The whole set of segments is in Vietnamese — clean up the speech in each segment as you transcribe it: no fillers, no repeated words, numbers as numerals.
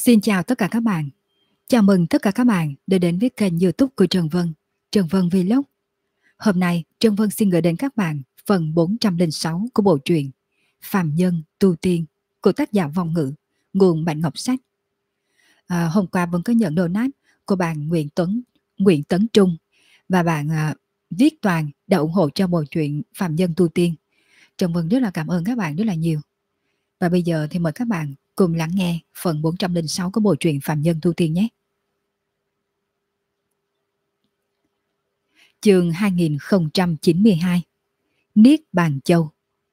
Xin chào tất cả các bạn. Chào mừng tất cả các bạn đã đến với kênh YouTube của Trần Vân Vlog. Hôm nay, Trần Vân xin gửi đến các bạn phần 406 của bộ truyện Phàm Nhân Tu Tiên của tác giả Vong Ngữ, nguồn Bạch Ngọc Sách. Hôm qua Vân có nhận donate của bạn Nguyễn Tấn Trung và bạn Viết Toàn đã ủng hộ cho bộ truyện Phàm Nhân Tu Tiên. Trần Vân rất là cảm ơn các bạn rất là nhiều. Và bây giờ thì mời các bạn cùng lắng nghe phần 406 của bộ truyện Phàm Nhân Tu Tiên nhé. Chương 2092 Niết Bàn Châu.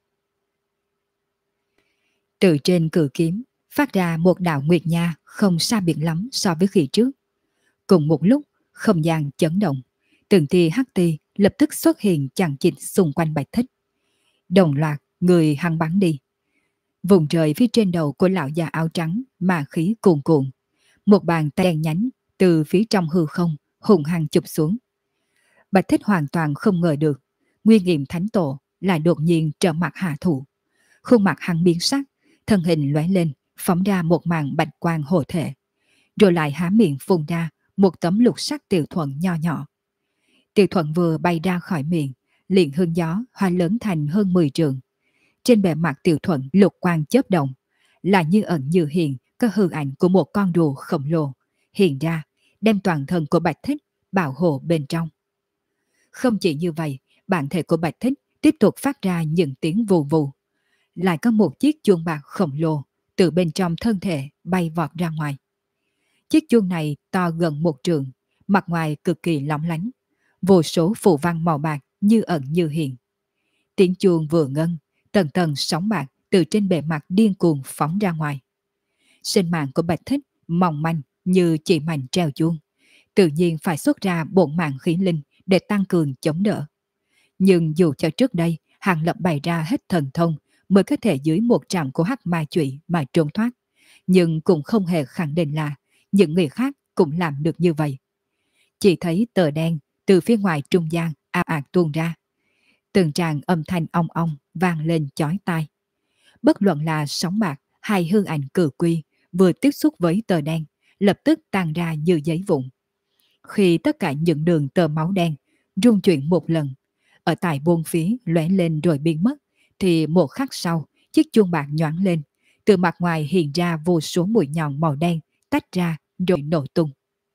Từ trên cự kiếm phát ra một đạo nguyệt nha không xa biệt lắm so với khi trước. Cùng một lúc, không gian chấn động, từng tia hắc ti lập tức xuất hiện chằng chịt xung quanh Bạch Thích. Đồng loạt người hăng bắn đi. Vùng trời phía trên đầu của lão già áo trắng mà khí cuồn cuộn. Một bàn tay đen nhánh từ phía trong hư không hùng hăng chụp xuống. Bạch Thích hoàn toàn không ngờ được Nguyên Nghiệm Thánh Tổ lại đột nhiên trở mặt hạ thủ. Khuôn mặt hắn biến sắc, thân hình lóe lên, phóng ra một màn bạch quang hộ thể, rồi lại há miệng phun ra một tấm lục sắc tiểu thuận nho nhỏ. Tiểu thuận vừa bay ra khỏi miệng, liền hương gió hoa lớn thành hơn 10 trượng. Trên bề mặt tiểu thuận lục quang chớp động, là như ẩn như hiện, có hư ảnh của một con rùa khổng lồ hiện ra, đem toàn thân của Bạch Thích bảo hộ bên trong. Không chỉ như vậy, bản thể của Bạch Thích tiếp tục phát ra những tiếng vù vù. Lại có một chiếc chuông bạc khổng lồ từ bên trong thân thể bay vọt ra ngoài. Chiếc chuông này to gần 1 trượng, mặt ngoài cực kỳ lóng lánh, vô số phù văn màu bạc như ẩn như hiện. Tiếng chuông vừa ngân, tầng tầng sóng bạc từ trên bề mặt điên cuồng phóng ra ngoài. Sinh mạng của Bạch Thích mỏng manh như chỉ mảnh treo chuông, tự nhiên phải xuất ra bổn mạng khí linh để tăng cường chống đỡ. Nhưng dù cho trước đây Hàng Lập bày ra hết thần thông mới có thể dưới một trạm của hắc ma chủy mà trốn thoát, nhưng cũng không hề khẳng định là những người khác cũng làm được như vậy. Chỉ thấy tờ đen từ phía ngoài trung gian ào ạt tuôn ra, từng tràng âm thanh ong ong vang lên chói tai. Bất luận là sóng bạc hay hư ảnh cử quy vừa tiếp xúc với tờ đen, lập tức tan ra như giấy vụn. Khi tất cả những đường tờ máu đen rung chuyển một lần, ở tại buông phía lóe lên rồi biến mất, thì một khắc sau, chiếc chuông bạc nhoáng lên, từ mặt ngoài hiện ra vô số mũi nhọn màu đen tách ra rồi nổ tung.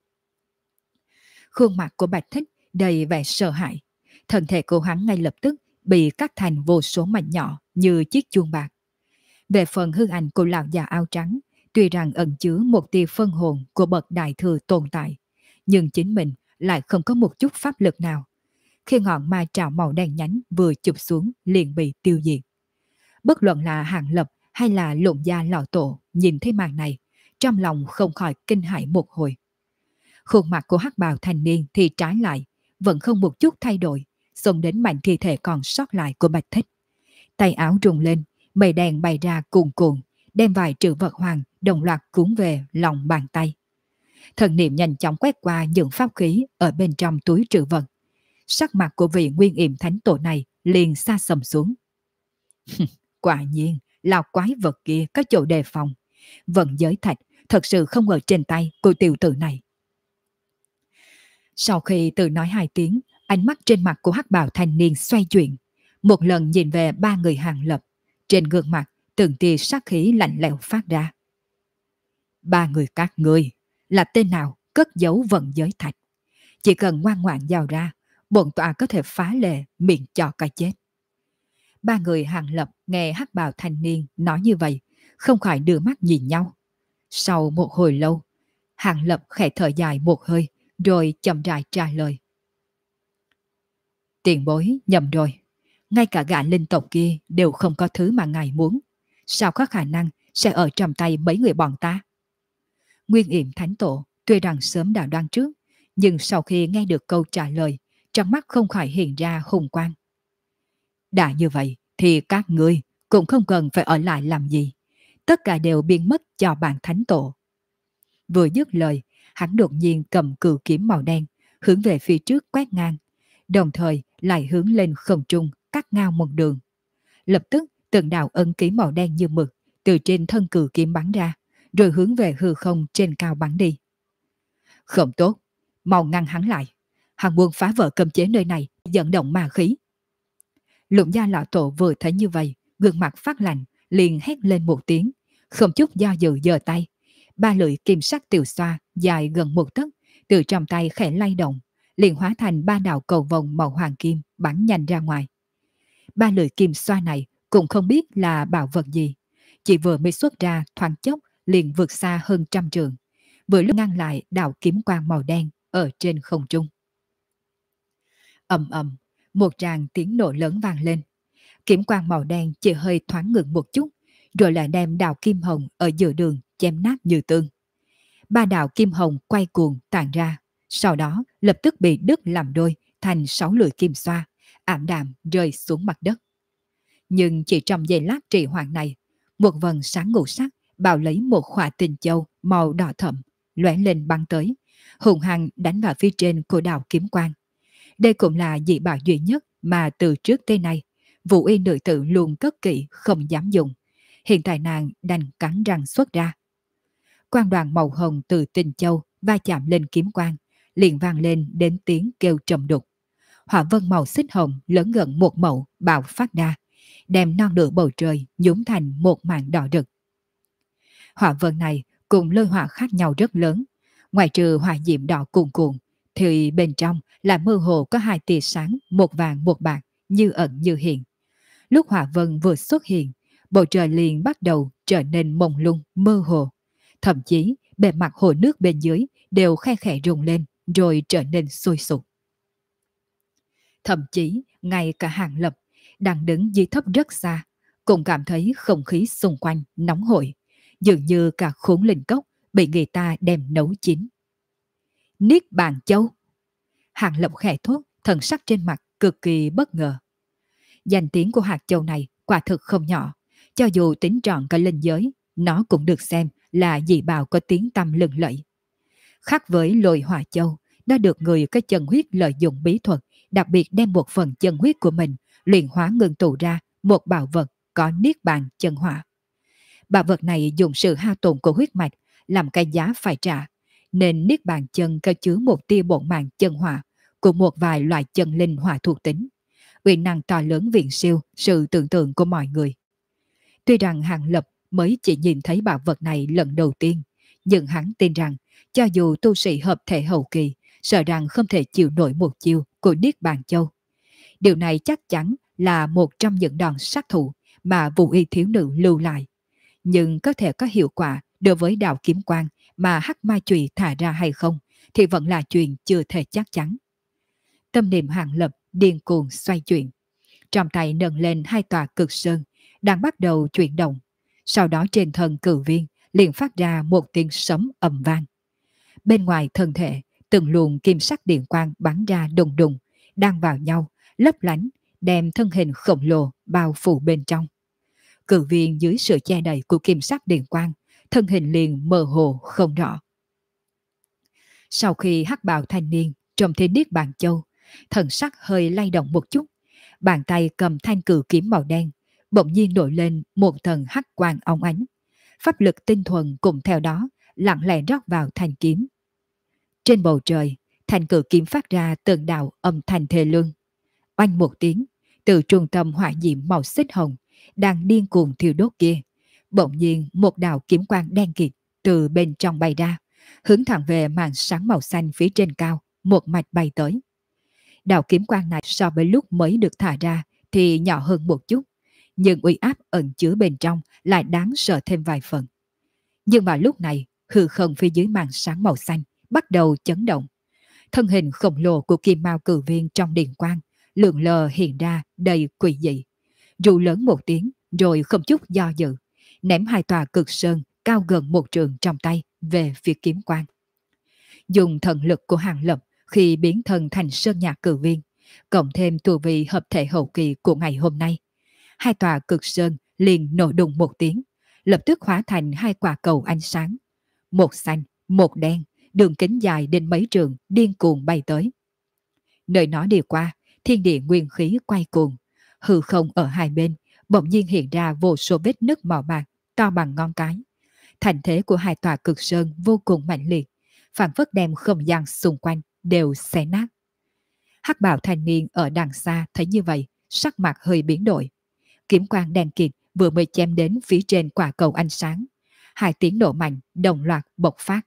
Khuôn mặt của Bạch Thích đầy vẻ sợ hãi, thân thể của hắn ngay lập tức bị cắt thành vô số mảnh nhỏ như chiếc chuông bạc. Về phần hư ảnh của lão già áo trắng, tuy rằng ẩn chứa một tia phân hồn của bậc đại thừa tồn tại, nhưng chính mình lại không có một chút pháp lực nào. Khi ngọn ma trảo màu đen nhánh vừa chụp xuống liền bị tiêu diệt. Bất luận là Hàng Lập hay là Lộn Gia lão tổ nhìn thấy màn này, trong lòng không khỏi kinh hãi một hồi. Khuôn mặt của hắc bào thanh niên thì trái lại, vẫn không một chút thay đổi, xông đến mảnh thi thể còn sót lại của Bạch Thích. Tay áo rung lên, mây đen bay ra cuồn cuộn, đem vài trữ vật hoàng đồng loạt cuốn về lòng bàn tay. Thần niệm nhanh chóng quét qua những pháp khí ở bên trong túi trữ vật. Sắc mặt của vị Nguyên Yểm Thánh Tổ này liền xa sầm xuống. Quả nhiên, lão quái vật kia có chỗ đề phòng. Vận giới thạch thật sự không ở trên tay của tiểu tử này. Sau khi tự nói 2 tiếng, ánh mắt trên mặt của hắc bào thanh niên xoay chuyển. Một lần nhìn về 3 người Hàng Lập, trên gương mặt từng tia sát khí lạnh lẽo phát ra. 3 người các ngươi là tên nào cất giấu vận giới thạch? Chỉ cần ngoan ngoãn giao ra, bổn tọa có thể phá lệ miệng cho cái chết. 3 người Hàng Lập nghe hắc bào thanh niên nói như vậy, không khỏi đưa mắt nhìn nhau. Sau một hồi lâu, Hàng Lập khẽ thở dài một hơi, rồi chậm rãi trả lời. Tiền bối nhầm rồi, ngay cả gã linh tộc kia đều không có thứ mà ngài muốn. Sao có khả năng sẽ ở trong tay mấy người bọn ta? Nguyên Yểm Thánh Tổ tuy rằng sớm đã đoán trước, nhưng sau khi nghe được câu trả lời, trong mắt không khỏi hiện ra hùng quang. Đã như vậy thì các ngươi cũng không cần phải ở lại làm gì, tất cả đều biến mất cho bản Thánh Tổ. Vừa dứt lời, hắn đột nhiên cầm cự kiếm màu đen, hướng về phía trước quét ngang, đồng thời lại hướng lên không trung cắt ngang một đường. Lập tức từng đạo ấn ký màu đen như mực từ trên thân cự kiếm bắn ra, rồi hướng về hư không trên cao bắn đi. Không tốt, mau ngăn hắn lại. Hắn muốn phá vỡ cấm chế nơi này, dẫn động ma khí. Lũng Gia Lão Tổ vừa thấy như vậy, gương mặt phát lạnh, liền hét lên một tiếng, không chút do dự giơ tay. Ba lưỡi kim sắc tiểu xoa dài gần một tấc, từ trong tay khẽ lay động, liền hóa thành ba đạo cầu vồng màu hoàng kim bắn nhanh ra ngoài. Ba lưỡi kim xoa này cũng không biết là bảo vật gì, chỉ vừa mới xuất ra thoáng chốc liền vượt xa hơn 100 trượng, vừa lúc ngăn lại đạo kiếm quang màu đen ở trên không trung. Ầm ầm, một tràng tiếng nổ lớn vang lên. Kiếm quang màu đen chỉ hơi thoáng ngừng một chút, rồi lại đem đạo kim hồng ở giữa đường chém nát như tương. Ba đạo kim hồng quay cuồng tàn ra, sau đó lập tức bị đứt làm đôi thành 6 lưỡi kim xoa, ảm đạm rơi xuống mặt đất. Nhưng chỉ trong giây lát trì hoãn này, một vầng sáng ngũ sắc bao lấy một khỏa tinh châu màu đỏ thẫm, lóe lên băng tới, hùng hăng đánh vào phía trên của đạo kiếm quang. Đây cũng là dị bảo duy nhất mà từ trước tới nay Vũ Y nữ tử luôn cất kỹ không dám dùng. Hiện tại nàng đành cắn răng xuất ra. Quang đoàn màu hồng từ tinh châu va chạm lên kiếm quang, liền vang lên đến tiếng kêu trầm đục. Hỏa vân màu xích hồng lớn gần một mẫu bạo phát ra, đem non nửa bầu trời nhúng thành một mảng đỏ rực. Hỏa vân này cùng lôi hỏa khác nhau rất lớn, ngoài trừ hỏa diệm đỏ cuồn cuộn, thì bên trong là mơ hồ có hai tia sáng, một vàng một bạc, như ẩn như hiện. Lúc hỏa vân vừa xuất hiện, bầu trời liền bắt đầu trở nên mông lung, mơ hồ. Thậm chí bề mặt hồ nước bên dưới đều khe khẽ rung lên, rồi trở nên sôi sục. Thậm chí ngay cả Hàng Lập đang đứng dưới thấp rất xa, cũng cảm thấy không khí xung quanh nóng hổi, dường như cả khốn linh cốc bị người ta đem nấu chín. Niết Bàn Châu! Hàng Lập khẽ thốt, thần sắc trên mặt cực kỳ bất ngờ. Danh tiếng của hạt châu này quả thực không nhỏ, cho dù tính trọn cả linh giới, nó cũng được xem là dị bào có tiếng tăm lừng lẫy. Khác với lôi hỏa châu, nó được người có chân huyết lợi dụng bí thuật, đặc biệt đem một phần chân huyết của mình luyện hóa ngưng tụ ra một bảo vật có niết bàn chân hỏa. Bảo vật này dùng sự hao tổn của huyết mạch làm cái giá phải trả, nên niết bàn chân có chứa một tia bổn mạng chân hỏa của một vài loại chân linh hỏa thuộc tính. Uy năng to lớn viễn siêu sự tưởng tượng của mọi người. Tuy rằng Hàng Lập mới chỉ nhìn thấy bảo vật này lần đầu tiên, nhưng hắn tin rằng cho dù tu sĩ hợp thể hậu kỳ, sợ rằng không thể chịu nổi một chiêu của Niết Bàn Châu. Điều này chắc chắn là một trong những đòn sát thủ mà Vũ Y thiếu nữ lưu lại. Nhưng có thể có hiệu quả đối với đạo kiếm quang mà hắc ma chùy thả ra hay không thì vẫn là chuyện chưa thể chắc chắn. Tâm niệm Hàng Lập điên cuồng xoay chuyển. Trong tay nâng lên hai tòa cực sơn, đang bắt đầu chuyển động. Sau đó trên thân cử viên liền phát ra một tiếng sấm ầm vang. Bên ngoài thân thể, từng luồng kim sắc điện quang bắn ra đùng đùng, đang vào nhau, lấp lánh, đem thân hình khổng lồ bao phủ bên trong. Cử viên dưới sự che đậy của kim sắc điện quang, thân hình liền mơ hồ không rõ. Sau khi hắc bào thanh niên trông thấy Niết Bàn Châu, thần sắc hơi lay động một chút, bàn tay cầm thanh cử kiếm màu đen, bỗng nhiên nổi lên một tầng hắc quang óng ánh. Pháp lực tinh thuần cùng theo đó lặng lẽ rót vào thanh kiếm. Trên bầu trời, thanh cử kiếm phát ra từng đạo âm thanh thê lương. Oanh một tiếng, từ trung tâm hỏa diệm màu xích hồng đang điên cuồng thiêu đốt kia, bỗng nhiên một đạo kiếm quang đen kịt từ bên trong bay ra, hướng thẳng về màn sáng màu xanh phía trên cao, một mạch bay tới. Đạo kiếm quang này so với lúc mới được thả ra thì nhỏ hơn một chút, nhưng uy áp ẩn chứa bên trong lại đáng sợ thêm vài phần. Nhưng mà lúc này, hư không phía dưới màn sáng màu xanh bắt đầu chấn động. Thân hình khổng lồ của kim mao cử viên trong điện quang lượn lờ hiện ra đầy quỷ dị. Ru lớn một tiếng rồi không chút do dự, ném hai tòa cực sơn cao gần một trượng trong tay về phía kiếm quang. Dùng thần lực của Hàng Lập khi biến thân thành sơn nhạc cử viên, cộng thêm tu vi hợp thể hậu kỳ của ngày hôm nay, hai tòa cực sơn liền nổ đùng một tiếng, lập tức hóa thành hai quả cầu ánh sáng, một xanh, một đen, đường kính dài đến mấy trường điên cuồng bay tới. Nơi nó đi qua, thiên địa nguyên khí quay cuồng, hư không ở hai bên bỗng nhiên hiện ra vô số vết nứt màu bạc to bằng ngón cái. Thành thế của hai tòa cực sơn vô cùng mạnh liệt, phản phất đem không gian xung quanh đều xé nát. Hắc bào thanh niên ở đằng xa thấy như vậy, sắc mặt hơi biến đổi. Kiếm quang đen kịt vừa mới chém đến phía trên quả cầu ánh sáng. Hai tiếng nổ mạnh đồng loạt bộc phát.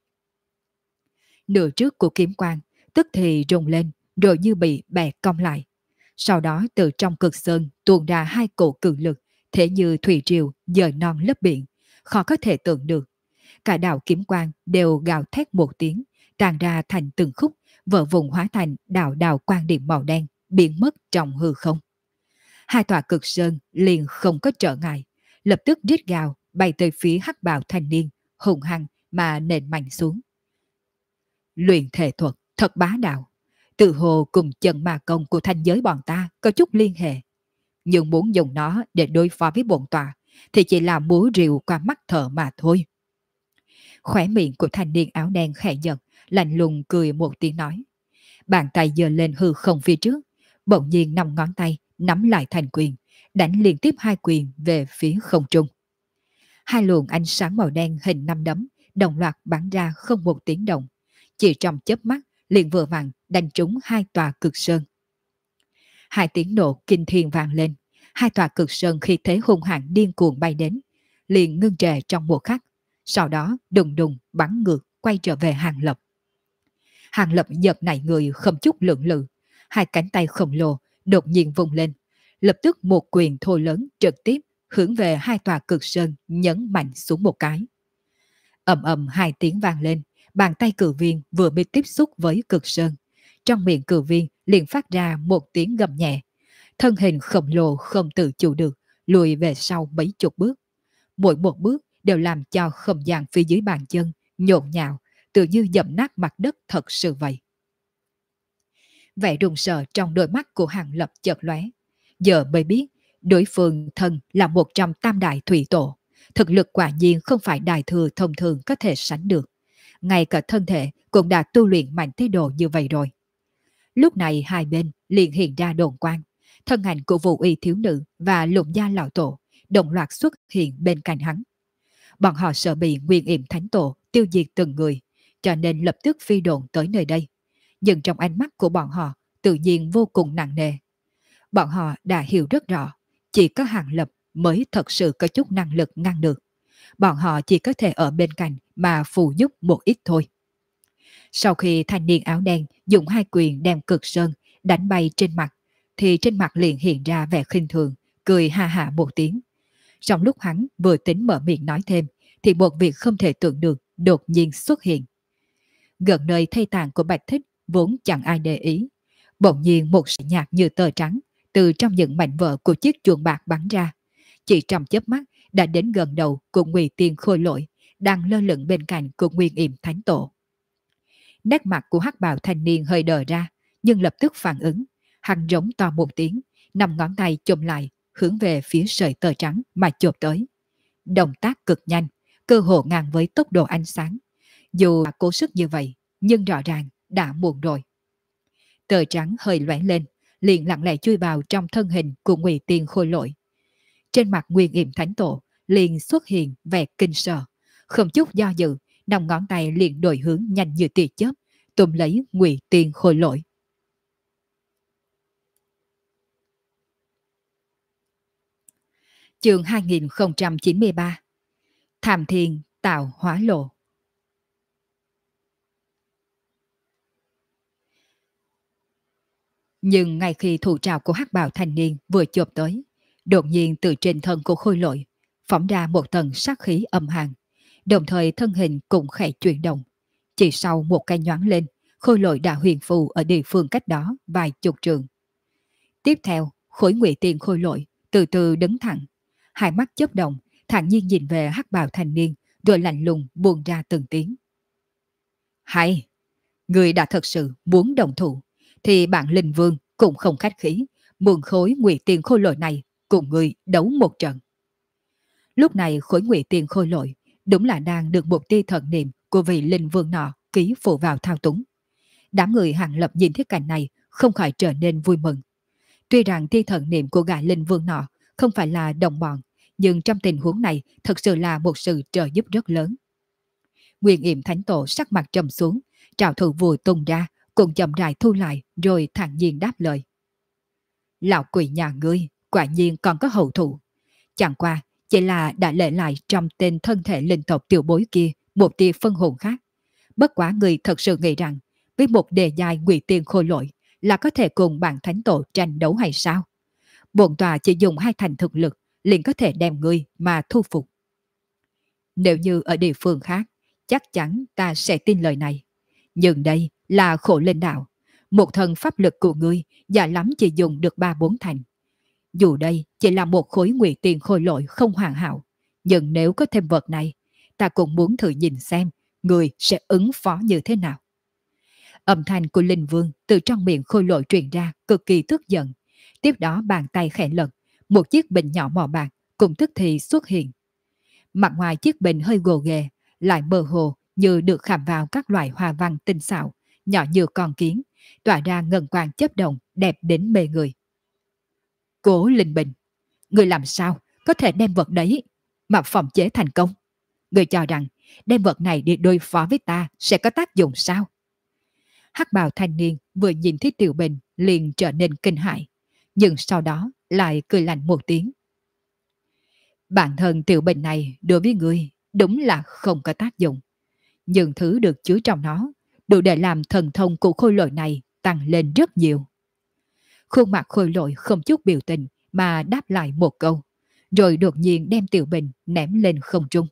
Nửa trước của kiếm quang tức thì rung lên rồi như bị bẻ cong lại. Sau đó từ trong cực sơn tuôn ra hai cổ cự lực, thế như thủy triều dời non lấp biển, khó có thể tưởng được. Cả đạo kiếm quang đều gào thét một tiếng, tràn ra thành từng khúc, vỡ vùng hóa thành đạo đạo quang điểm màu đen, biến mất trong hư không. Hai tòa cực sơn liền không có trở ngại, lập tức rít gào bay tới phía hắc bào thanh niên, hùng hăng mà nện mạnh xuống. Luyện thể thuật thật bá đạo, tự hồ cùng chân ma công của thanh giới bọn ta có chút liên hệ. Nhưng muốn dùng nó để đối phó với bổn tòa thì chỉ là múa rìu qua mắt thợ mà thôi. Khóe miệng của thanh niên áo đen khẽ giật, lạnh lùng cười một tiếng nói. Bàn tay giơ lên hư không phía trước, bỗng nhiên 5 ngón tay nắm lại thành quyền, đánh liên tiếp 2 quyền về phía không trung. Hai luồng ánh sáng màu đen hình 5 đấm đồng loạt bắn ra không một tiếng động, chỉ trong chớp mắt liền vừa vặn đánh trúng hai tòa cực sơn. Hai tiếng nổ kinh thiên vang lên, hai tòa cực sơn khi thế hung hãn điên cuồng bay đến, liền ngưng trệ trong một khắc, sau đó đùng đùng bắn ngược quay trở về Hàng Lập. Hàng Lập giật nảy người không chút lưỡng lự, hai cánh tay khổng lồ đột nhiên vung lên, lập tức một quyền thô lớn trực tiếp hướng về hai tòa cực sơn nhấn mạnh xuống một cái. Ầm ầm hai tiếng vang lên, bàn tay cự viên vừa mới tiếp xúc với cực sơn, trong miệng cự viên liền phát ra một tiếng gầm nhẹ, thân hình khổng lồ không tự chủ được lùi về sau mấy chục bước. Mỗi một bước đều làm cho không gian phía dưới bàn chân nhộn nhạo, tự như dẫm nát mặt đất thật sự vậy. Vẻ run sợ trong đôi mắt của Hàng Lập chợt lóe, giờ mới biết đối phương thân là một trong tam đại thủy tổ, thực lực quả nhiên không phải đại thừa thông thường có thể sánh được. Ngay cả thân thể cũng đã tu luyện mạnh thế độ như vậy rồi. Lúc này hai bên liền hiện ra đồn quang, thân ảnh của Vũ Y thiếu nữ và Lục Gia lão tổ đồng loạt xuất hiện bên cạnh hắn. Bọn họ sợ bị Nguyên Yểm Thánh Tổ tiêu diệt từng người, cho nên lập tức phi độn tới nơi đây. Nhưng trong ánh mắt của bọn họ tự nhiên vô cùng nặng nề. Bọn họ đã hiểu rất rõ, chỉ có Hàng Lập mới thật sự có chút năng lực ngăn được. Bọn họ chỉ có thể ở bên cạnh mà phụ giúp một ít thôi. Sau khi thanh niên áo đen dùng hai quyền đem cực sơn đánh bay trên mặt, thì trên mặt liền hiện ra vẻ khinh thường, cười ha hả một tiếng. Trong lúc hắn vừa tính mở miệng nói thêm, thì một việc không thể tưởng được đột nhiên xuất hiện. Gần nơi thây tàn của Bạch Thích vốn chẳng ai để ý. Bỗng nhiên một sợi nhạt như tờ trắng từ trong những mảnh vỡ của chiếc chuông bạc bắn ra. Chỉ trong chớp mắt đã đến gần đầu của Ngụy Tiên Khôi Lỗi đang lơ lửng bên cạnh của Nguyên Yểm Thánh Tổ. Nét mặt của hắc bào thanh niên hơi đờ ra, nhưng lập tức phản ứng. Hắn rống to một tiếng, 5 ngón tay chụm lại, hướng về phía sợi tơ trắng mà chộp tới. Động tác cực nhanh, cơ hồ ngang với tốc độ ánh sáng. Dù cố sức như vậy, nhưng rõ ràng đã muộn rồi. Tơ trắng hơi loãng lên, liền lặng lẽ chui vào trong thân hình của Ngụy Tiên Khôi Lỗi. Trên mặt Nguyên Yểm Thánh Tổ liền xuất hiện vẻ kinh sợ, không chút do dự, 5 ngón tay liền đổi hướng nhanh như tia chớp, túm lấy Ngụy Tiên Khôi Lỗi. Chương 2093. Tham Thiên Tạo Hóa Lộ. Nhưng ngay khi thủ trào của hắc bào thanh niên vừa chộp tới, đột nhiên từ trên thân của Khôi Lỗi phóng ra một tầng sát khí âm hàn, đồng thời thân hình cũng khẽ chuyển động. Chỉ sau một cái nhoáng lên, Khôi Lỗi đã huyền phù ở địa phương cách đó vài chục trường. Tiếp theo, khối Ngụy Tiên Khôi Lỗi từ từ đứng thẳng, hai mắt chớp động, thản nhiên nhìn về hắc bào thanh niên, rồi lạnh lùng buông ra từng tiếng. Hay, người đã thật sự muốn đồng thủ, thì bạn Linh Vương cũng không khách khí, mượn khối Ngụy Tiên Khôi Lỗi này cùng người đấu một trận. Lúc này khối Ngụy Tiên Khôi Lỗi đúng là đang được một tia thần niệm của vị Linh Vương nọ ký phụ vào thao túng. Đám người Hàng Lập nhìn thấy cảnh này không khỏi trở nên vui mừng. Tuy rằng tia thần niệm của gã Linh Vương nọ không phải là đồng bọn, nhưng trong tình huống này thật sự là một sự trợ giúp rất lớn. Nguyên Yểm Thánh Tổ sắc mặt trầm xuống, trảo thủ vùi tung ra, cùng chậm rãi thu lại rồi thản nhiên đáp lời. Lão quỷ nhà ngươi, quả nhiên còn có hậu thủ. Chẳng qua, chỉ là đã để lại trong tên thân thể linh tộc tiểu bối kia một tia phân hồn khác. Bất quá người thật sự nghĩ rằng, với một đề dài ngụy tiên khôi lỗi là có thể cùng bạn thánh tổ tranh đấu hay sao? Bổn tòa chỉ dùng 2 thành thực lực liền có thể đem ngươi mà thu phục. Nếu như ở địa phương khác, chắc chắn ta sẽ tin lời này. Nhưng đây là Khổ Linh Đạo. Một thần pháp lực của ngươi giả lắm chỉ dùng được 3-4 thành. Dù đây chỉ là một khối ngụy tiền khôi lỗi không hoàn hảo, nhưng nếu có thêm vật này, ta cũng muốn thử nhìn xem người sẽ ứng phó như thế nào. Âm thanh của Linh Vương từ trong miệng khôi lỗi truyền ra cực kỳ tức giận. Tiếp đó bàn tay khẽ lật, một chiếc bình nhỏ màu bạc cùng tức thì xuất hiện. Mặt ngoài chiếc bình hơi gồ ghề, lại mơ hồ như được khảm vào các loại hoa văn tinh xảo, nhỏ như con kiến, tỏa ra ngân quang chớp động đẹp đến mê người. Cố Linh Bình, người làm sao có thể đem vật đấy mà phòng chế thành công? Người cho rằng đem vật này đi đối phó với ta sẽ có tác dụng sao? Hắc bào thanh niên vừa nhìn thấy Tiểu Bình liền trở nên kinh hãi, nhưng sau đó lại cười lạnh một tiếng. Bản thân Tiểu Bình này đối với ngươi đúng là không có tác dụng, nhưng thứ được chứa trong nó đủ để làm thần thông của khôi lỗi này tăng lên rất nhiều. Khuôn mặt khôi lỗi không chút biểu tình mà đáp lại một câu, rồi đột nhiên đem Tiểu Bình ném lên không trung.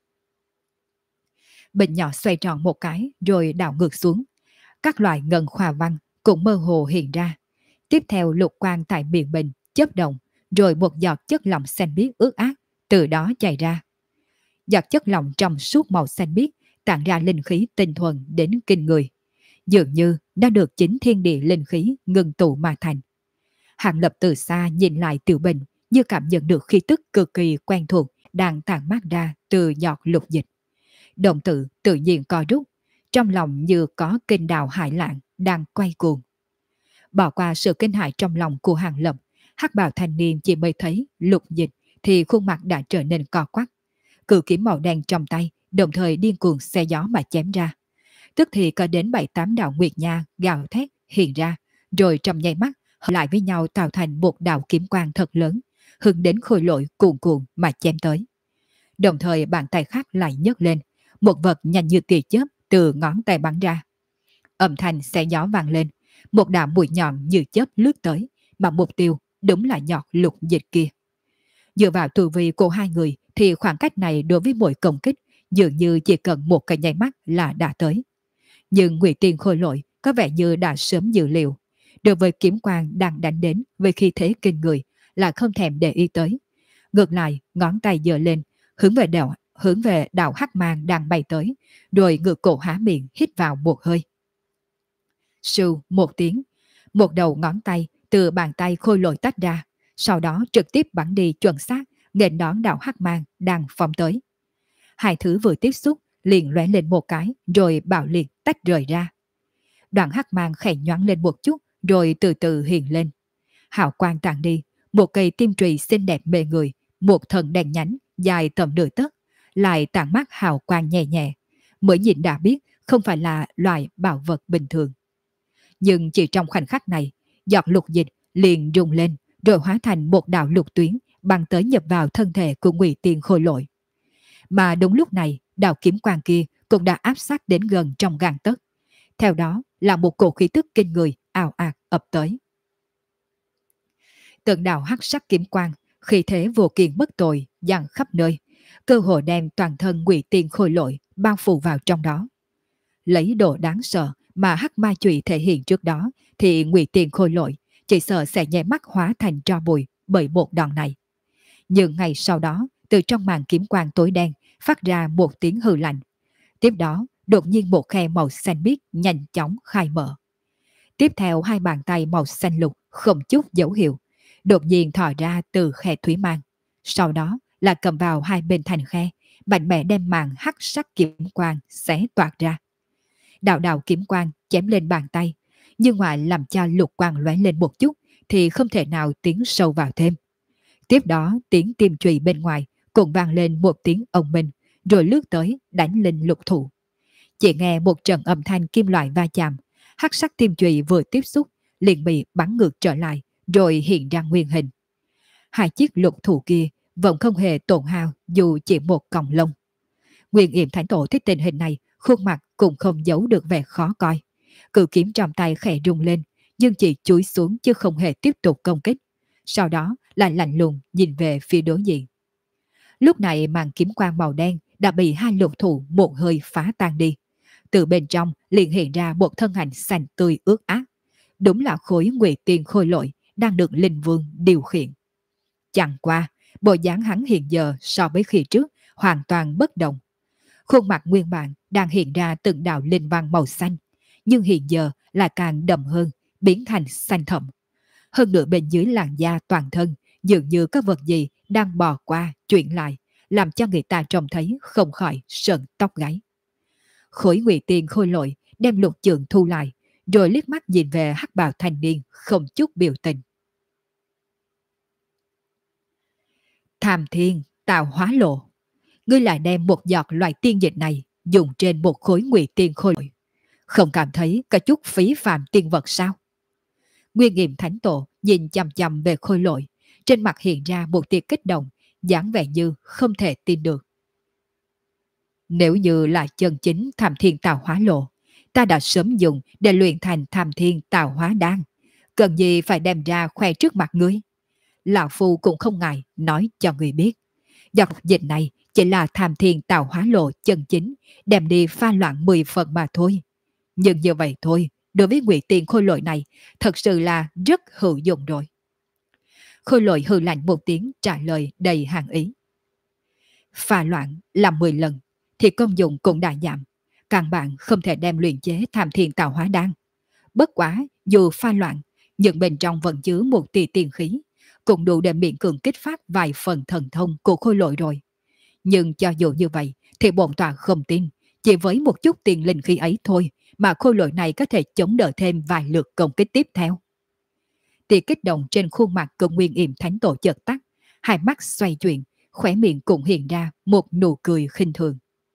Bình nhỏ xoay tròn một cái rồi đảo ngược xuống. Các loại ngân khoa văn cũng mơ hồ hiện ra. Tiếp theo lục quang tại miệng bình chớp động, rồi một giọt chất lỏng xanh biếc ướt át từ đó chảy ra. Giọt chất lỏng trong suốt màu xanh biếc tản ra linh khí tinh thuần đến kinh người, dường như đã được chính thiên địa linh khí ngưng tụ mà thành. Hàng Lập từ xa nhìn lại Tiểu Bình, như cảm nhận được khí tức cực kỳ quen thuộc đang tản mát ra từ giọt lục dịch. Động tử tự nhiên co rút, trong lòng như có kênh đào hải lạng đang quay cuồng. Bỏ qua sự kinh hãi trong lòng của Hàng Lập, hắc bào thanh niên chỉ mới thấy lục dịch thì khuôn mặt đã trở nên co quắp. Cự kiếm màu đen trong tay đồng thời điên cuồng xe gió mà chém ra. Tức thì có đến 7-8 đạo nguyệt nha gào thét hiện ra, rồi trong nháy mắt hợp lại với nhau tạo thành một đạo kiếm quang thật lớn, hướng đến khôi lỗi cuồn cuộn mà chém tới. Đồng thời bàn tay khác lại nhấc lên, một vật nhanh như tia chớp từ ngón tay bắn ra. Âm thanh xé gió vang lên, một đạo mũi nhọn như chớp lướt tới, mà mục tiêu đúng là giọt lục dịch kia. Dựa vào tu vi của hai người thì khoảng cách này đối với mỗi công kích dường như chỉ cần một cái nháy mắt là đã tới. Nhưng Ngụy Tiên khôi lỗi có vẻ như đã sớm dự liệu, đối với kiếm quang đang đánh đến với khí thế kinh người là không thèm để ý tới. Ngược lại, ngón tay giơ lên, hướng về đạo hắc mang đang bay tới, rồi ngược cổ há miệng hít vào một hơi. Sưu một tiếng, một đầu ngón tay từ bàn tay khôi lỗi tách ra, sau đó trực tiếp bắn đi chuẩn xác nghênh đón đạo hắc mang đang phóng tới. Hai thứ vừa tiếp xúc liền lóe lên một cái rồi bạo liệt tách rời ra. Đoạn hắc mang khẽ nhoáng lên một chút rồi từ từ hiện lên. Hào quang tàn đi, một cây tim trùy xinh đẹp mê người, một thần đèn nhánh dài tầm nửa tấc, lại tản mát hào quang nhẹ nhẹ. Mới nhìn đã biết không phải là loài bảo vật bình thường. Nhưng chỉ trong khoảnh khắc này, giọt lục dịch liền rung lên rồi hóa thành một đạo lục tuyến băng tới nhập vào thân thể của Ngụy Tiên khôi lỗi. Mà đúng lúc này, đạo kiếm quang kia cũng đã áp sát đến gần trong gang tấc. Theo đó là một cổ khí tức kinh người ào ạt ập tới. Từng đạo hắc sắc kiếm quang, khí thế vô kiên bất tồi dang khắp nơi, cơ hội đem toàn thân Ngụy Tiên khôi lỗi bao phủ vào trong đó. Lấy độ đáng sợ mà hắc ma chùy thể hiện trước đó thì Ngụy Tiên khôi lỗi chỉ sợ sẽ nháy mắt hóa thành tro bụi bởi một đòn này. Nhưng ngày sau đó, từ trong màn kiếm quang tối đen phát ra một tiếng hừ lạnh. Tiếp đó, đột nhiên một khe màu xanh biếc nhanh chóng khai mở. Tiếp theo hai bàn tay màu xanh lục không chút dấu hiệu, đột nhiên thò ra từ khe thủy mang. Sau đó là cầm vào hai bên thành khe, mạnh mẽ đem màn hắc sắc kiếm quang xé toạc ra. Đạo đạo kiếm quang chém lên bàn tay, nhưng ngoài làm cho lục quang lóe lên một chút thì không thể nào tiến sâu vào thêm. Tiếp đó tiếng tim chùy bên ngoài cùng vang lên một tiếng ông minh, rồi lướt tới đánh lên lục thủ. Chỉ nghe một trận âm thanh kim loại va chạm, hắc sắc tim chùy vừa tiếp xúc liền bị bắn ngược trở lại, rồi hiện ra nguyên hình. Hai chiếc lục thủ kia vẫn không hề tổn hao dù chỉ một cọng lông. Nguyên Yểm Thánh Tổ thấy tình hình này, khuôn mặt cũng không giấu được vẻ khó coi. Cự kiếm trong tay khẽ rung lên, nhưng chỉ chúi xuống chứ không hề tiếp tục công kích. Sau đó lại lạnh lùng nhìn về phía đối diện. Lúc này màn kiếm quang màu đen đã bị hai lục thủ một hơi phá tan đi. Từ bên trong liền hiện ra một thân ảnh xanh tươi ướt át. Đúng là khối Ngụy Tiên Khôi Lỗi đang được Linh Vương điều khiển. Chẳng qua, bộ dáng hắn hiện giờ so với khi trước hoàn toàn bất đồng. Khuôn mặt nguyên bản đang hiện ra từng đạo linh văn màu xanh, nhưng hiện giờ là càng đậm hơn, biến thành xanh thẫm. Hơn nữa bên dưới làn da toàn thân dường như có vật gì đang bò qua, chuyển lại, làm cho người ta trông thấy không khỏi sợn tóc gáy. Khối Ngụy Tiên Khôi Lỗi đem lục trường thu lại, rồi liếc mắt nhìn về hắc bào thanh niên không chút biểu tình. Tham Thiên Tạo Hóa Lộ, ngươi lại đem một giọt loại tiên dịch này dùng trên một khối Ngụy Tiên Khôi Lỗi, không cảm thấy có chút phí phạm tiên vật sao? Nguyên Nghiệm Thánh Tổ nhìn chằm chằm về khôi lỗi, trên mặt hiện ra một tia kích động, dáng vẻ như không thể tin được. Nếu như là chân chính Tham Thiên Tạo Hóa Lộ, ta đã sớm dùng để luyện thành Tham Thiên Tạo Hóa Đan, cần gì phải đem ra khoe trước mặt ngươi? Lão Phu cũng không ngại nói cho người biết. Giọt dịch này chỉ là Tham Thiên Tạo Hóa Lộ chân chính, đem đi pha loạn 10 phần mà thôi. Nhưng như vậy thôi, đối với Ngụy Tiên Khôi Lỗi này, thật sự là rất hữu dụng rồi. Khôi Lỗi hừ lạnh một tiếng trả lời đầy hàn ý. Pha loạn làm 10 lần, thì công dụng cũng đã giảm. Càng bạn không thể đem luyện chế Tham Thiên Tạo Hóa Đan. Bất quá, dù pha loạn, nhưng bên trong vẫn chứa một tia tiên khí, cũng đủ để miễn cường kích phát vài phần thần thông của Khôi Lỗi rồi. Nhưng cho dù như vậy, thì bổn tọa không tin, chỉ với một chút tiền linh khí ấy thôi mà khôi lỗi này có thể chống đỡ thêm vài lượt công kích tiếp theo. Tia kích động trên khuôn mặt của Nguyên Yểm Thánh Tổ chợt tắt, hai mắt xoay chuyển, khóe miệng cũng hiện ra một nụ cười khinh thường.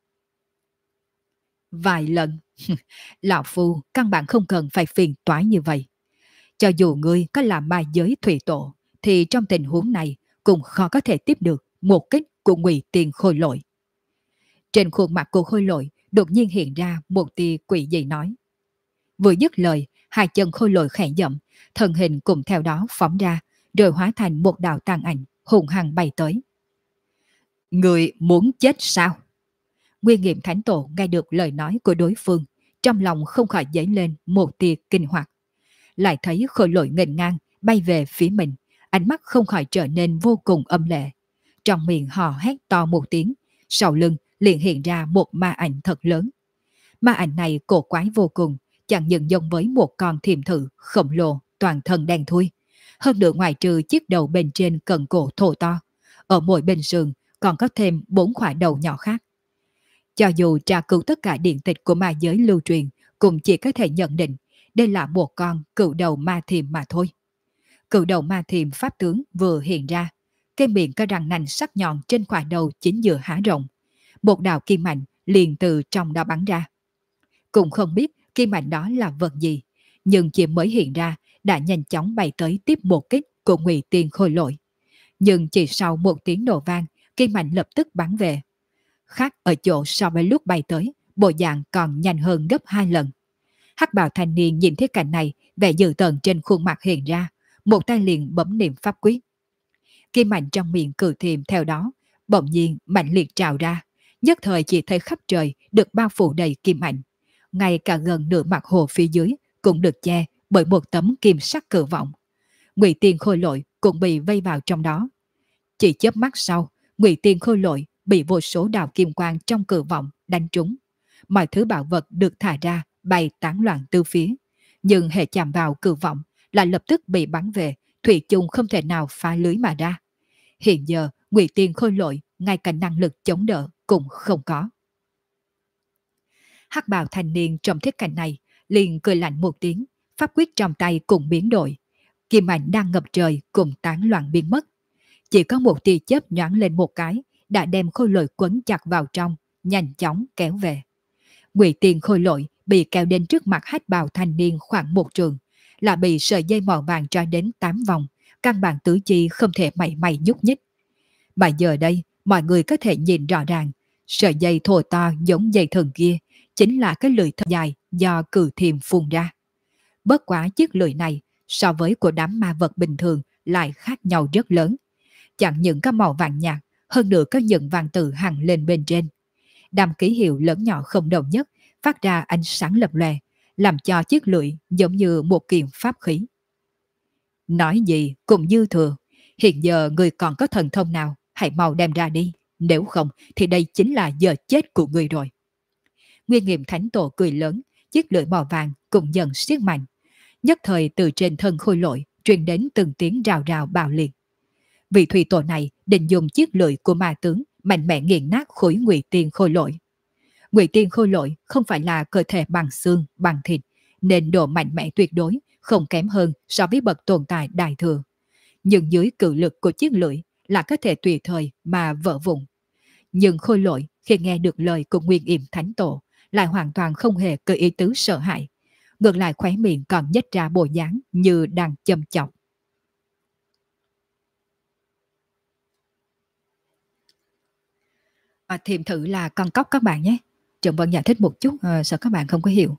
Vài lần, lão phu căn bản không cần phải phiền toái như vậy. Cho dù ngươi có làm ma giới thủy tổ, thì trong tình huống này cũng khó có thể tiếp được một kích của Ngụy Tiên Khôi Lỗi. Trên khuôn mặt của Khôi Lỗi đột nhiên hiện ra một tia quỷ dị nói. Vừa dứt lời, hai chân Khôi Lỗi khẽ dậm, thân hình cùng theo đó phóng ra, rồi hóa thành một đạo tàn ảnh hùng hăng bay tới. Người muốn chết sao? Nguyên Nghiệm Thánh Tổ nghe được lời nói của đối phương, trong lòng không khỏi dấy lên một tia kinh hoặc. Lại thấy Khôi Lỗi nghênh ngang bay về phía mình, ánh mắt không khỏi trở nên vô cùng âm lệ. Trong miệng hò hét to một tiếng, sau lưng liền hiện ra một ma ảnh thật lớn. Ma ảnh này cổ quái vô cùng, chẳng những giống với một con thiềm thử khổng lồ toàn thân đen thui. Hơn nữa ngoài trừ chiếc đầu bên trên cần cổ thô to, ở mỗi bên sườn còn có thêm 4 quả đầu nhỏ khác. Cho dù tra cứu tất cả điện tịch của ma giới lưu truyền, cũng chỉ có thể nhận định đây là một con cựu đầu ma thiềm mà thôi. Cựu đầu ma thiềm pháp tướng vừa hiện ra, cái miệng có răng nanh sắc nhọn trên quả đầu chính giữa há rộng. Một đạo kim mạnh liền từ trong đó bắn ra. Cũng không biết kim mạnh đó là vật gì, nhưng chỉ mới hiện ra đã nhanh chóng bay tới tiếp một kích của Ngụy Tiên Khôi Lỗi. Nhưng chỉ sau một tiếng nổ vang, kim mạnh lập tức bắn về. Khác ở chỗ so với lúc bay tới, bộ dạng còn nhanh hơn gấp 2 lần. Hắc bào thanh niên nhìn thấy cảnh này, vẻ dữ tợn trên khuôn mặt hiện ra, một tay liền bấm niệm pháp quyết. Kim mạnh trong miệng cử thiềm theo đó, bỗng nhiên mạnh liệt trào ra, nhất thời chỉ thấy khắp trời được bao phủ đầy kim ảnh. Ngay cả gần nửa mặt hồ phía dưới cũng được che bởi một tấm kim sắc cự vọng. Ngụy Tiên Khôi Lỗi cũng bị vây vào trong đó. Chỉ chớp mắt sau, Ngụy Tiên Khôi Lỗi bị vô số đạo kim quang trong cự vọng đánh trúng. Mọi thứ bảo vật được thả ra bay tán loạn tứ phía, nhưng hệ chạm vào cự vọng lại lập tức bị bắn về, thủy chung không thể nào phá lưới mà ra. Hiện giờ Ngụy Tiên Khôi Lỗi ngay cả năng lực chống đỡ cũng không có. Hắc bào thanh niên trong thiết cảnh này liền cười lạnh một tiếng, pháp quyết trong tay cùng biến đổi. Kim ảnh đang ngập trời cùng tán loạn biến mất. Chỉ có một tia chớp nhoáng lên một cái, đã đem khôi lỗi quấn chặt vào trong, nhanh chóng kéo về. Ngụy Tiền khôi lỗi bị kéo đến trước mặt hách bào thanh niên khoảng một trường, là bị sợi dây màu vàng trói đến 8 vòng, căn bản tứ chi không thể mảy may nhúc nhích. Mà giờ đây, mọi người có thể nhìn rõ ràng, sợi dây thô to giống dây thừng kia chính là cái lưỡi thật dài do cử thiềm phun ra. Bất quá chiếc lưỡi này so với của đám ma vật bình thường lại khác nhau rất lớn. Chẳng những có màu vàng nhạt, hơn nữa có những vàng tự hằng lên bên trên. Đám ký hiệu lớn nhỏ không đồng nhất phát ra ánh sáng lập lòe, làm cho chiếc lưỡi giống như một kiện pháp khí. Nói gì cũng dư thừa, hiện giờ người còn có thần thông nào, hãy mau đem ra đi, nếu không thì đây chính là giờ chết của người rồi. Nguyên Nghiệm Thánh Tổ cười lớn, chiếc lưỡi màu vàng cũng dần siết mạnh. Nhất thời từ trên thân khôi lỗi truyền đến từng tiếng rào rào bạo liệt. Vị thủy tổ này định dùng chiếc lưỡi của ma tướng mạnh mẽ nghiền nát khối Ngụy Tiên khôi lỗi. Ngụy Tiên khôi lỗi không phải là cơ thể bằng xương, bằng thịt, nên độ mạnh mẽ tuyệt đối không kém hơn so với bậc tồn tại đại thừa. Nhưng dưới cự lực của chiếc lưỡi là có thể tùy thời mà vỡ vụn. Nhưng khôi lỗi khi nghe được lời của Nguyên Yểm Thánh Tổ lại hoàn toàn không hề có ý tứ sợ hãi. Ngược lại khóe miệng còn nhếch ra bộ dáng như đang châm chọc. Thêm thử là con cóc các bạn nhé. Trường Vân giải thích một chút, sợ các bạn không có hiểu.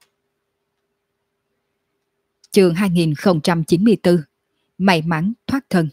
Chương 2094 May mắn thoát thân.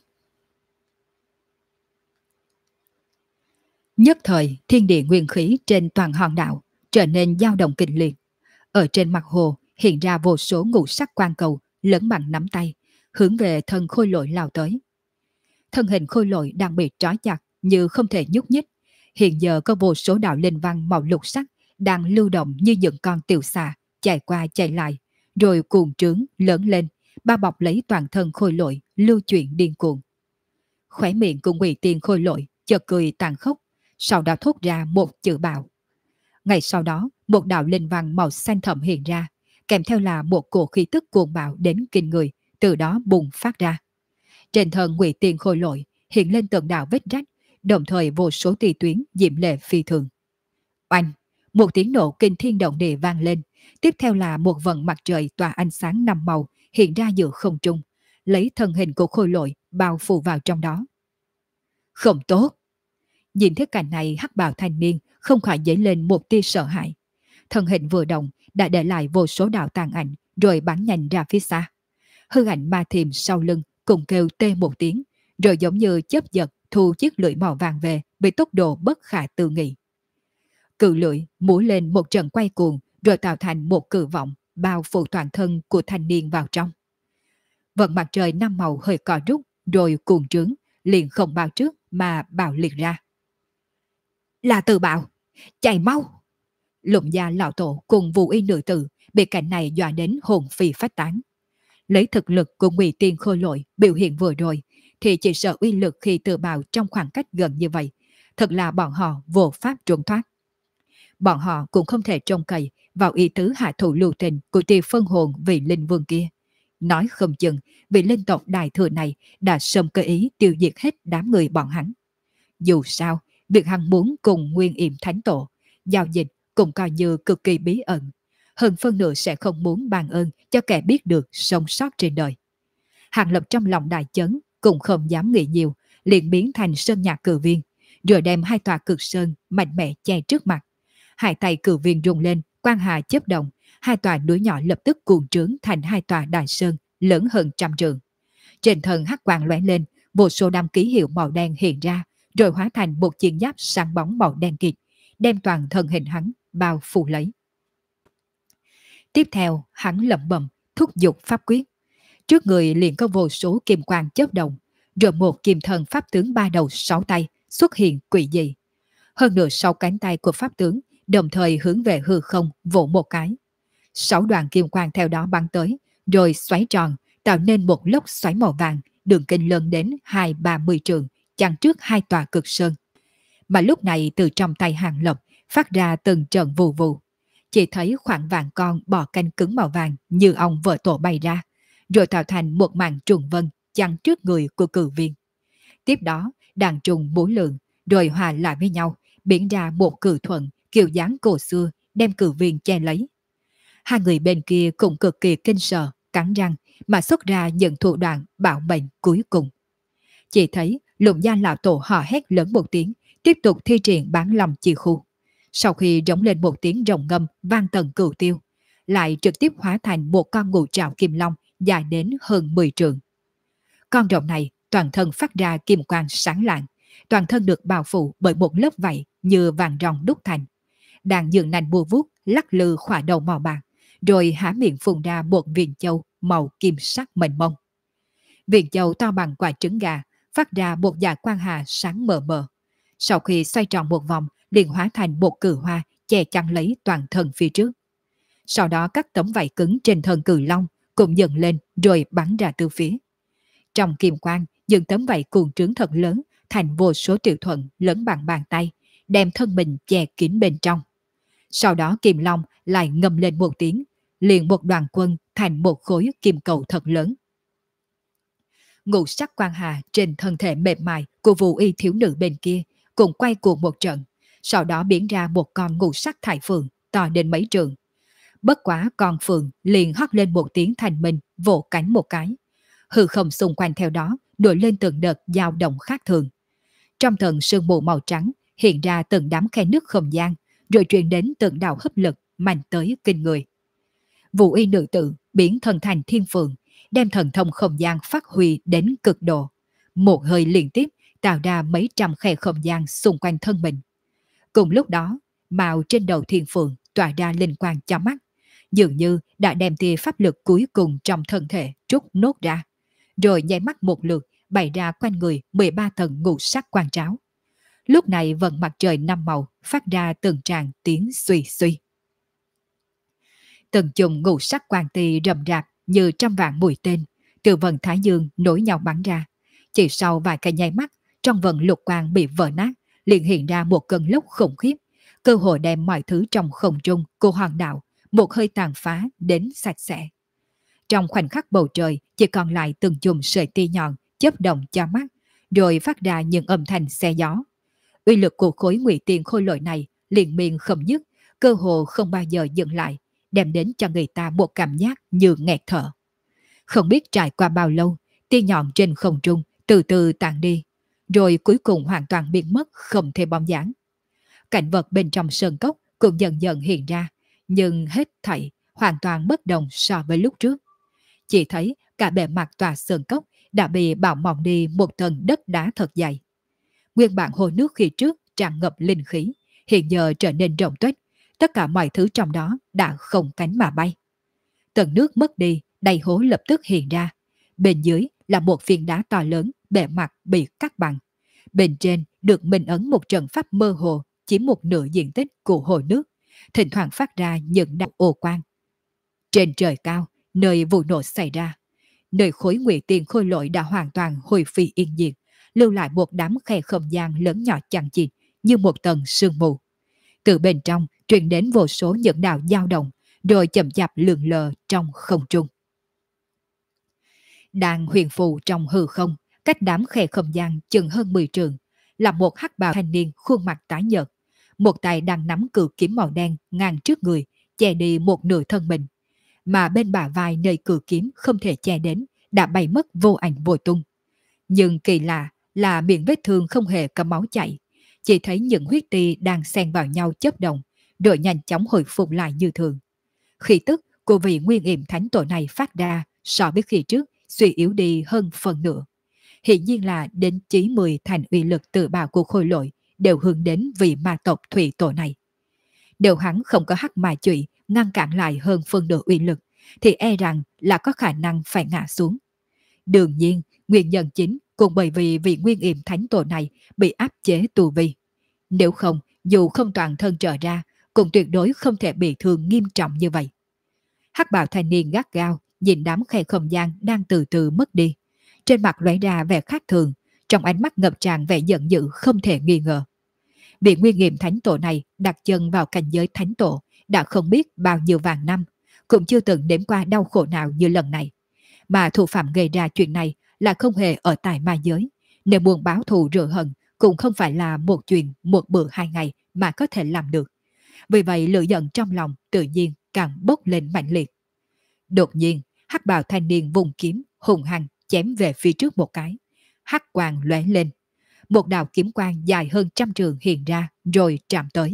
Nhất thời thiên địa nguyên khí trên toàn hòn đảo trở nên dao động kịch liệt. Ở trên mặt hồ hiện ra vô số ngũ sắc quang cầu lớn bằng nắm tay, hướng về thân khôi lỗi lao tới. Thân hình khôi lỗi đang bị trói chặt như không thể nhúc nhích. Hiện giờ có vô số đạo linh văn màu lục sắc đang lưu động như những con tiểu xà chạy qua chạy lại, rồi cuồng trướng lớn lên, bao bọc lấy toàn thân khôi lỗi lưu chuyển điên cuồng. Khóe miệng của Ngụy Tiên khôi lỗi chợt cười tàn khốc, sau đó thốt ra một chữ bạo. Ngay sau đó, một đạo linh văn màu xanh thẫm hiện ra, kèm theo là một cổ khí tức cuồng bạo đến kinh người, từ đó bùng phát ra. Trên thân Ngụy Tiên khôi lỗi hiện lên từng đạo vết rách, đồng thời vô số tia tuyến diễm lệ phi thường. Oanh, một tiếng nổ kinh thiên động địa vang lên, tiếp theo là một vầng mặt trời tỏa ánh sáng năm màu hiện ra giữa không trung, lấy thân hình của khôi lỗi bao phủ vào trong đó. Không tốt! Nhìn thấy cảnh này, hắc bào thanh niên không khỏi dấy lên một tia sợ hãi. Thân hình vừa động đã để lại vô số đạo tàn ảnh rồi bắn nhanh ra phía xa. Hư ảnh ma thiềm sau lưng cùng kêu tê một tiếng, rồi giống như chớp giật thu chiếc lưỡi màu vàng về với tốc độ bất khả tư nghị. Cự lưỡi múa lên một trận quay cuồng rồi tạo thành một cự vọng bao phủ toàn thân của thanh niên vào trong. Vận mặt trời năm màu hơi co rút rồi cuồng trướng, liền không bao trước mà bạo liệt ra. Là Từ Bạo, chạy mau! Lục gia lão tổ cùng Vũ Y nữ tử bị cảnh này dọa đến hồn phi phách tán. Lấy thực lực của Ngụy Tiên khôi lỗi biểu hiện vừa rồi thì chỉ sợ uy lực khi Từ Bạo trong khoảng cách gần như vậy, thật là bọn họ vô pháp trốn thoát. Bọn họ cũng không thể trông cậy vào ý tứ hạ thủ lưu tình của tia phân hồn vị linh vương kia. Nói không chừng vị linh tộc đại thừa này đã xâm cơ ý tiêu diệt hết đám người bọn hắn. Dù sao, việc hắn muốn cùng Nguyên Yểm Thánh Tổ giao dịch cũng coi như cực kỳ bí ẩn, hơn phân nửa sẽ không muốn ban ơn cho kẻ biết được sống sót trên đời. Hàng Lập trong lòng đại chấn, cũng không dám nghĩ nhiều, liền biến thành sơn nhạc cử viên, rồi đem hai tòa cực sơn mạnh mẽ che trước mặt. Hai tay cử viên rung lên, quang hà chớp động, hai tòa núi nhỏ lập tức cuồng trướng thành hai tòa đại sơn lớn hơn trăm trượng. Trên thân hắc quang lóe lên, vô số đám ký hiệu màu đen hiện ra, rồi hóa thành một chiến giáp sáng bóng màu đen kịt, đem toàn thân hình hắn bao phủ lấy. Tiếp theo, hắn lẩm bẩm thúc giục pháp quyết. Trước người liền có vô số kim quang chớp động, rồi một kim thần pháp tướng ba đầu sáu tay xuất hiện quỷ dị. Hơn nửa sáu cánh tay của pháp tướng đồng thời hướng về hư không vỗ một cái. Sáu đoàn kim quang theo đó bắn tới, rồi xoáy tròn, tạo nên một lốc xoáy màu vàng, đường kinh lớn đến 2-30 trượng, chặn trước hai tòa cực sơn. Mà lúc này từ trong tay Hàng Lập phát ra từng trận vù vù. Chỉ thấy khoảng vạn con bò canh cứng màu vàng như ong vỡ tổ bay ra, rồi tạo thành một màn trùng vân chặn trước người của cử viên. Tiếp đó, đàn trùng múa lượn, rồi hòa lại với nhau, biến ra một cự thuận kiểu dáng cổ xưa, đem cự viên che lấy. Hai người bên kia cũng cực kỳ kinh sợ, cắn răng mà xuất ra những thủ đoạn bảo mệnh cuối cùng. Chỉ thấy Lục Gia lão tổ hò hét lớn một tiếng, tiếp tục thi triển bán lòng chi khu. Sau khi rống lên một tiếng rồng ngâm vang tận cửu tiêu, lại trực tiếp hóa thành một con ngũ trảo kim long dài đến hơn 10 trượng. Con rồng này toàn thân phát ra kim quang sáng lạng, toàn thân được bao phủ bởi một lớp vảy như vàng ròng đúc thành. Đang dường nành bùa vuốt lắc lư khỏa đầu màu bạc, rồi há miệng phun ra một viên châu màu kim sắc mênh mông. Viên châu to bằng quả trứng gà, phát ra một dải quang hà sáng mờ mờ. Sau khi xoay tròn một vòng, liền hóa thành một cự hoa che chắn lấy toàn thân phía trước. Sau đó các tấm vảy cứng trên thân cự long cũng dần lên rồi bắn ra từ phía. Trong kim quang, những tấm vảy cuồng trướng thật lớn thành vô số tiểu thuận lớn bằng bàn tay, đem thân mình che kín bên trong. Sau đó kim long lại ngâm lên một tiếng, liền một đoàn quân thành một khối kim cầu thật lớn. Ngũ sắc quang hà trên thân thể mềm mại của Vũ Y thiếu nữ bên kia cùng quay cuồng một trận, sau đó biến ra một con ngũ sắc thải phượng to đến mấy trượng. Bất quá con phượng liền hót lên một tiếng thành mình, vỗ cánh một cái. Hư không xung quanh theo đó nổi lên từng đợt dao động khác thường. Trong thần sương mù màu trắng hiện ra từng đám khe nước không gian, rồi truyền đến từng đạo hấp lực mạnh tới kinh người. Vũ Y nữ tử biến thần thành thiên phượng, đem thần thông không gian phát huy đến cực độ. Một hơi liên tiếp tạo ra mấy trăm khe không gian xung quanh thân mình. Cùng lúc đó, màu trên đầu thiên phượng tỏa ra linh quang cho mắt, dường như đã đem tia pháp lực cuối cùng trong thân thể trút nốt ra, rồi nháy mắt một lượt bày ra quanh người 13 tầng ngũ sắc quang tráo. Lúc này vầng mặt trời năm màu phát ra từng tràng tiếng suy suy. Từng chùm ngũ sắc quang tì rầm rạp như trăm vạn mũi tên từ vầng thái dương nối nhau bắn ra. Chỉ sau vài cái nháy mắt, trong vầng lục quang bị vỡ nát, liền hiện ra một cơn lốc khủng khiếp, cơ hội đem mọi thứ trong không trung của hoàng đạo một hơi tàn phá đến sạch sẽ. Trong khoảnh khắc bầu trời chỉ còn lại từng chùm sợi tia nhọn chớp động cho mắt, rồi phát ra những âm thanh xe gió. Uy lực của khối ngụy tiền khôi lỗi này liền miên không dứt, cơ hồ không bao giờ dừng lại, đem đến cho người ta một cảm giác như nghẹt thở. Không biết trải qua bao lâu, tia nhọn trên không trung từ từ tàn đi, rồi cuối cùng hoàn toàn biến mất không thể bóng dáng. Cảnh vật bên trong sơn cốc cũng dần dần hiện ra, nhưng hết thảy hoàn toàn bất đồng so với lúc trước. Chỉ thấy cả bề mặt tòa sơn cốc đã bị bào mòn đi một tầng đất đá thật dày. Nguyên bản hồ nước khi trước tràn ngập linh khí, hiện giờ trở nên rộng tuếch, tất cả mọi thứ trong đó đã không cánh mà bay. Tầng nước mất đi, đầy hố lập tức hiện ra. Bên dưới là một viên đá to lớn, bề mặt bị cắt bằng. Bên trên được minh ấn một trận pháp mơ hồ, chiếm một nửa diện tích của hồ nước, thỉnh thoảng phát ra những đạo ô quang. Trên trời cao, nơi vụ nổ xảy ra, nơi khối ngụy tiền khôi lỗi đã hoàn toàn hồi phi yên diệt, lưu lại một đám khe không gian lớn nhỏ chằng chịt như một tầng sương mù. Từ bên trong truyền đến vô số những đạo dao động, rồi chậm chạp lượn lờ trong không trung. Đang huyền phù trong hư không, cách đám khe không gian chừng hơn 10 trượng, là một hắc bào thanh niên khuôn mặt tái nhợt, một tay đang nắm cự kiếm màu đen ngang trước người, che đi một nửa thân mình, mà bên bả vai nơi cự kiếm không thể che đến đã bay mất vô ảnh vô tung. Nhưng kỳ lạ là miệng vết thương không hề có máu chảy, chỉ thấy những huyết ti đang xen vào nhau chớp động, rồi nhanh chóng hồi phục lại như thường. Khí tức của vị nguyên yểm thánh tổ này phát ra so với khi trước suy yếu đi hơn phần nửa. Hiện nhiên là đến chí 10 thành uy lực tự bào của khôi lỗi đều hướng đến vị ma tộc thủy tổ này. Nếu hắn không có hắc ma chủy ngăn cản lại hơn phần nửa uy lực, thì e rằng là có khả năng phải ngã xuống. Đương nhiên, nguyên nhân chính cũng bởi vì vị nguyên yểm thánh tổ này bị áp chế tù vi. Nếu không, dù không toàn thân trở ra, cũng tuyệt đối không thể bị thương nghiêm trọng như vậy. Hắc bào thanh niên gắt gao nhìn đám khe không gian đang từ từ mất đi, trên mặt lóe ra vẻ khác thường, trong ánh mắt ngập tràn vẻ giận dữ không thể nghi ngờ. Vị nguyên nghiệm thánh tổ này đặt chân vào cảnh giới thánh tổ đã không biết bao nhiêu vạn năm, cũng chưa từng nếm qua đau khổ nào như lần này. Mà thủ phạm gây ra chuyện này là không hề ở tại ma giới, nếu buồn báo thù rửa hận cũng không phải là một chuyện một bữa hai ngày mà có thể làm được. Vì vậy lửa giận trong lòng tự nhiên càng bốc lên mạnh liệt. Đột nhiên, hắc bào thanh niên vùng kiếm hùng hăng chém về phía trước một cái. Hắc quang lóe lên, một đạo kiếm quang dài hơn trăm trường hiện ra rồi chạm tới.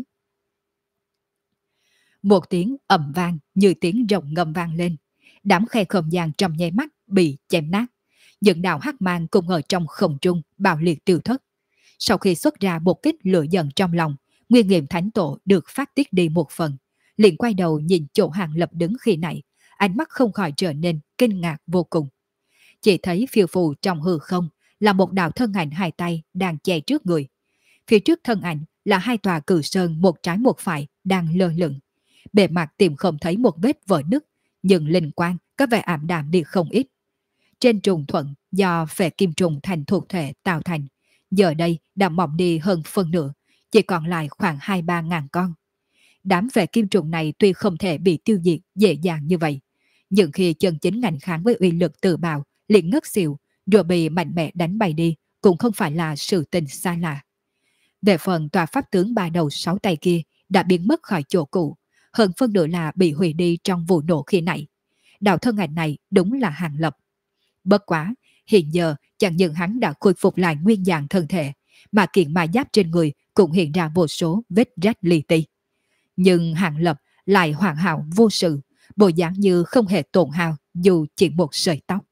Một tiếng ầm vang như tiếng rồng ngầm vang lên, đám khe không gian trong nháy mắt bị chém nát. Những đạo hắc mang cùng ở trong không trung bạo liệt tiêu thất. Sau khi xuất ra một kích lửa giận trong lòng, Nguyên Nghiệm Thánh Tổ được phát tiết đi một phần, liền quay đầu nhìn chỗ Hàng Lập đứng khi nãy, ánh mắt không khỏi trở nên kinh ngạc vô cùng. Chỉ thấy phiêu phù trong hư không là một đạo thân ảnh hai tay đang che trước người. Phía trước thân ảnh là hai tòa cử sơn một trái một phải đang lơ lửng. Bề mặt tìm không thấy một vết vỡ nứt, nhưng linh quang có vẻ ảm đạm đi không ít. Trên trùng thuận do phệ kim trùng thành thuộc thể tạo thành, giờ đây đã mỏng đi hơn phân nửa, chỉ còn lại khoảng 2-3 ngàn con. Đám phệ kim trùng này tuy không thể bị tiêu diệt dễ dàng như vậy, nhưng khi chân chính ngạnh kháng với uy lực tự bào, liền ngất xỉu, rồi bị mạnh mẽ đánh bay đi, cũng không phải là sự tình xa lạ. Về phần tòa pháp tướng ba đầu sáu tay kia đã biến mất khỏi chỗ cũ, hơn phân nửa là bị hủy đi trong vụ nổ khi nãy. Đạo thân ảnh này đúng là Hàng Lập. Bất quá, hiện giờ chẳng những hắn đã khôi phục lại nguyên dạng thân thể, mà kiện ma giáp trên người cũng hiện ra vô số vết rách li ti. Nhưng Hàng Lập lại hoàn hảo vô sự, bộ dáng như không hề tổn hao dù chỉ một sợi tóc.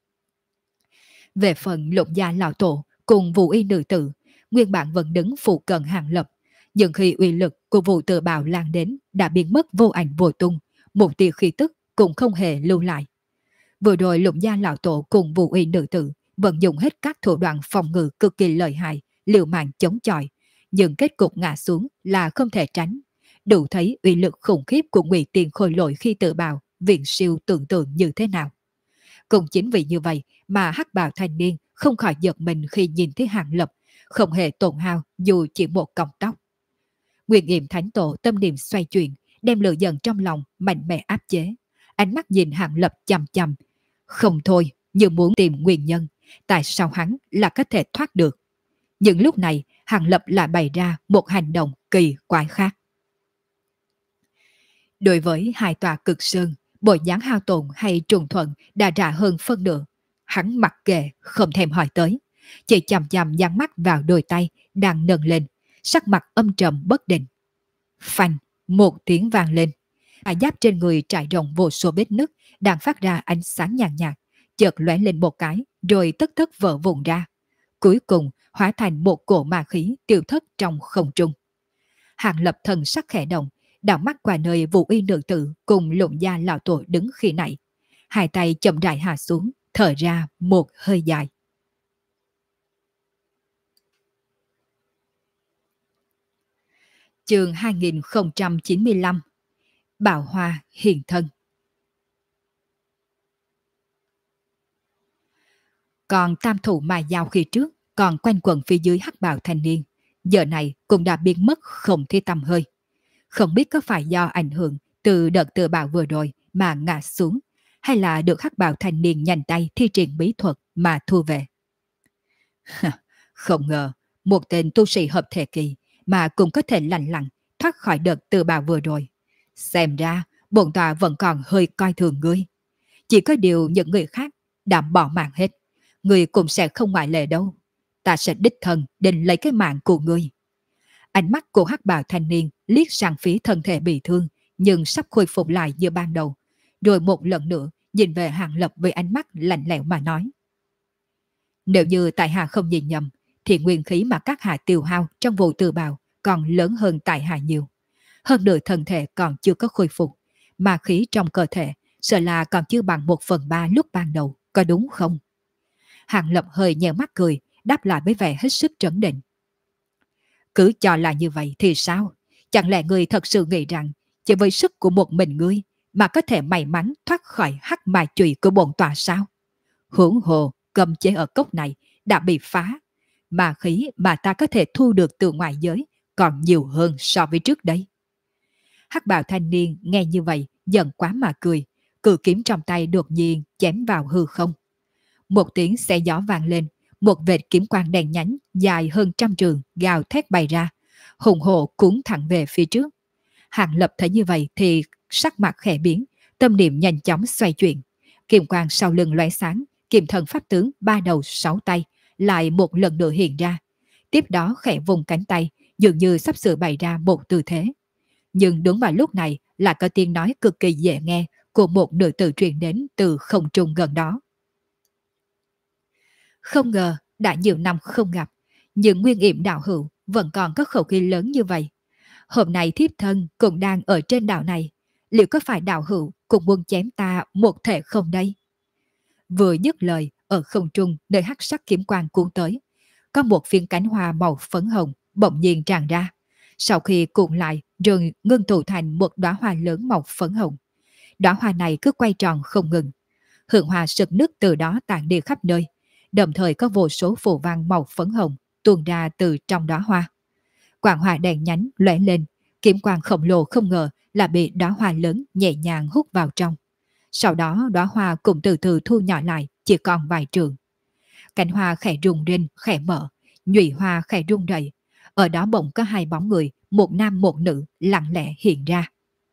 Về phần Lục gia lão tổ cùng Vũ Y nữ tử, nguyên bản vẫn đứng phụ cận Hàng Lập, nhưng khi uy lực của vụ tự bào lan đến đã biến mất vô ảnh vô tung, một tia khí tức cũng không hề lưu lại. Vừa rồi Lục gia lão tổ cùng Vũ Y nữ tử vẫn dùng hết các thủ đoạn phòng ngự cực kỳ lợi hại, liều mạng chống chọi, nhưng kết cục ngã xuống là không thể tránh. Đủ thấy uy lực khủng khiếp của Ngụy Tiền Khôi Lỗi khi tự bào viện siêu tưởng tượng như thế nào. Cũng chính vì như vậy mà hắc bào thanh niên không khỏi giật mình khi nhìn thấy Hàng Lập không hề tổn hao dù chỉ một cọng tóc. Nguyên Nghiệm Thánh Tổ tâm niệm xoay chuyển, đem lửa giận trong lòng mạnh mẽ áp chế, ánh mắt nhìn Hàng Lập chằm chằm, không thôi như muốn tìm nguyên nhân tại sao hắn là có thể thoát được. Nhưng lúc này Hàng Lập lại bày ra một hành động kỳ quái khác. Đối với hai tòa cực sơn, bộ dáng hao tổn hay trùng thuận đã trả hơn phân nửa, hắn mặc kệ không thèm hỏi tới, chỉ chằm chằm dán mắt vào đôi tay đang nâng lên, sắc mặt âm trầm bất định. Phanh, một tiếng vang lên, áo giáp trên người trải rộng vô số vết nứt đang phát ra ánh sáng nhàn nhạt, chợt lóe lên một cái rồi tất thất vỡ vụn ra, cuối cùng hóa thành một cổ ma khí tiêu thất trong không trung. Hàng Lập thần sắc khẽ động, đảo mắt qua nơi Vũ Y nữ tử cùng Lục gia lão tổ đứng khi nãy, hai tay chậm rãi hạ xuống, thở ra một hơi dài. Chương 2095 Bảo Hoa hiện thân. Còn tam thủ mà giao khi trước còn quanh quẩn phía dưới hắc bào thanh niên, giờ này cũng đã biến mất không thấy tăm hơi. Không biết có phải do ảnh hưởng từ đợt tự bạo vừa rồi mà ngã xuống, hay là được hắc bào thanh niên nhanh tay thi triển bí thuật mà thu về. Không ngờ, một tên tu sĩ hợp thể kỳ mà cũng có thể lành lặn thoát khỏi đợt tự bạo vừa rồi. Xem ra, bổn tọa vẫn còn hơi coi thường ngươi. Chỉ có điều những người khác đã bỏ mạng hết, ngươi cũng sẽ không ngoại lệ đâu. Ta sẽ đích thân định lấy cái mạng của ngươi. Ánh mắt của hắc bào thanh niên liếc sang phía thân thể bị thương nhưng sắp khôi phục lại như ban đầu, rồi một lần nữa nhìn về Hàng Lập với ánh mắt lạnh lẽo mà nói: Nếu như tại hạ không nhìn nhầm, thì nguyên khí mà các hạ tiêu hao trong vụ tự bào còn lớn hơn tại hạ nhiều. Hơn nữa thân thể còn chưa có khôi phục, mà khí trong cơ thể sợ là còn chưa bằng 1/3 lúc ban đầu, có đúng không? Hàng Lập hơi nhếch mắt cười, đáp lại với vẻ hết sức trấn định. Cứ cho là như vậy thì sao? Chẳng lẽ ngươi thật sự nghĩ rằng chỉ với sức của một mình ngươi mà có thể may mắn thoát khỏi hắc ma chùy của bổn tọa sao? Huống hồ cấm chế ở cốc này đã bị phá, mà khí mà ta có thể thu được từ ngoại giới còn nhiều hơn so với trước đây. Hắc bào thanh niên nghe như vậy giận quá mà cười, cự kiếm trong tay đột nhiên chém vào hư không. Một tiếng xé gió vang lên, một vệt kiếm quang đèn nhánh dài hơn trăm trường gào thét bay ra, hùng hồ cuốn thẳng về phía trước. Hàng Lập thấy như vậy thì sắc mặt khẽ biến, tâm niệm nhanh chóng xoay chuyển. Kiếm quang sau lưng lóe sáng, kiếm thần pháp tướng ba đầu sáu tay lại một lần nữa hiện ra. Tiếp đó khẽ vùng cánh tay, dường như sắp sửa bày ra một tư thế. Nhưng đúng vào lúc này là có tiếng nói cực kỳ dễ nghe của một nữ tử truyền đến từ không trung gần đó. Không ngờ đã nhiều năm không gặp, nhưng Nguyên Yểm đạo hữu vẫn còn có khẩu khí lớn như vậy. Hôm nay thiếp thân cũng đang ở trên đảo này, liệu có phải đạo hữu cùng muốn chém ta một thể không đây? Vừa dứt lời, ở không trung nơi hắc sắc kiếm quang cuốn tới, có một viên cánh hoa màu phấn hồng bỗng nhiên tràn ra. Sau khi cuộn lại rồi ngưng tụ thành một đóa hoa lớn màu phấn hồng. Đóa hoa này cứ quay tròn không ngừng. Hương hoa sực nức từ đó tản đi khắp nơi, đồng thời có vô số phù văn màu phấn hồng tuôn ra từ trong đóa hoa. Quang hoa đèn nhánh lóe lên, kiếm quang khổng lồ không ngờ là bị đóa hoa lớn nhẹ nhàng hút vào trong. Sau đó đóa hoa cũng từ từ thu nhỏ lại, chỉ còn vài trường. Cánh hoa khẽ rung rinh, khẽ mở, nhụy hoa khẽ rung rẩy. Ở đó bỗng có hai bóng người, một nam một nữ lặng lẽ hiện ra.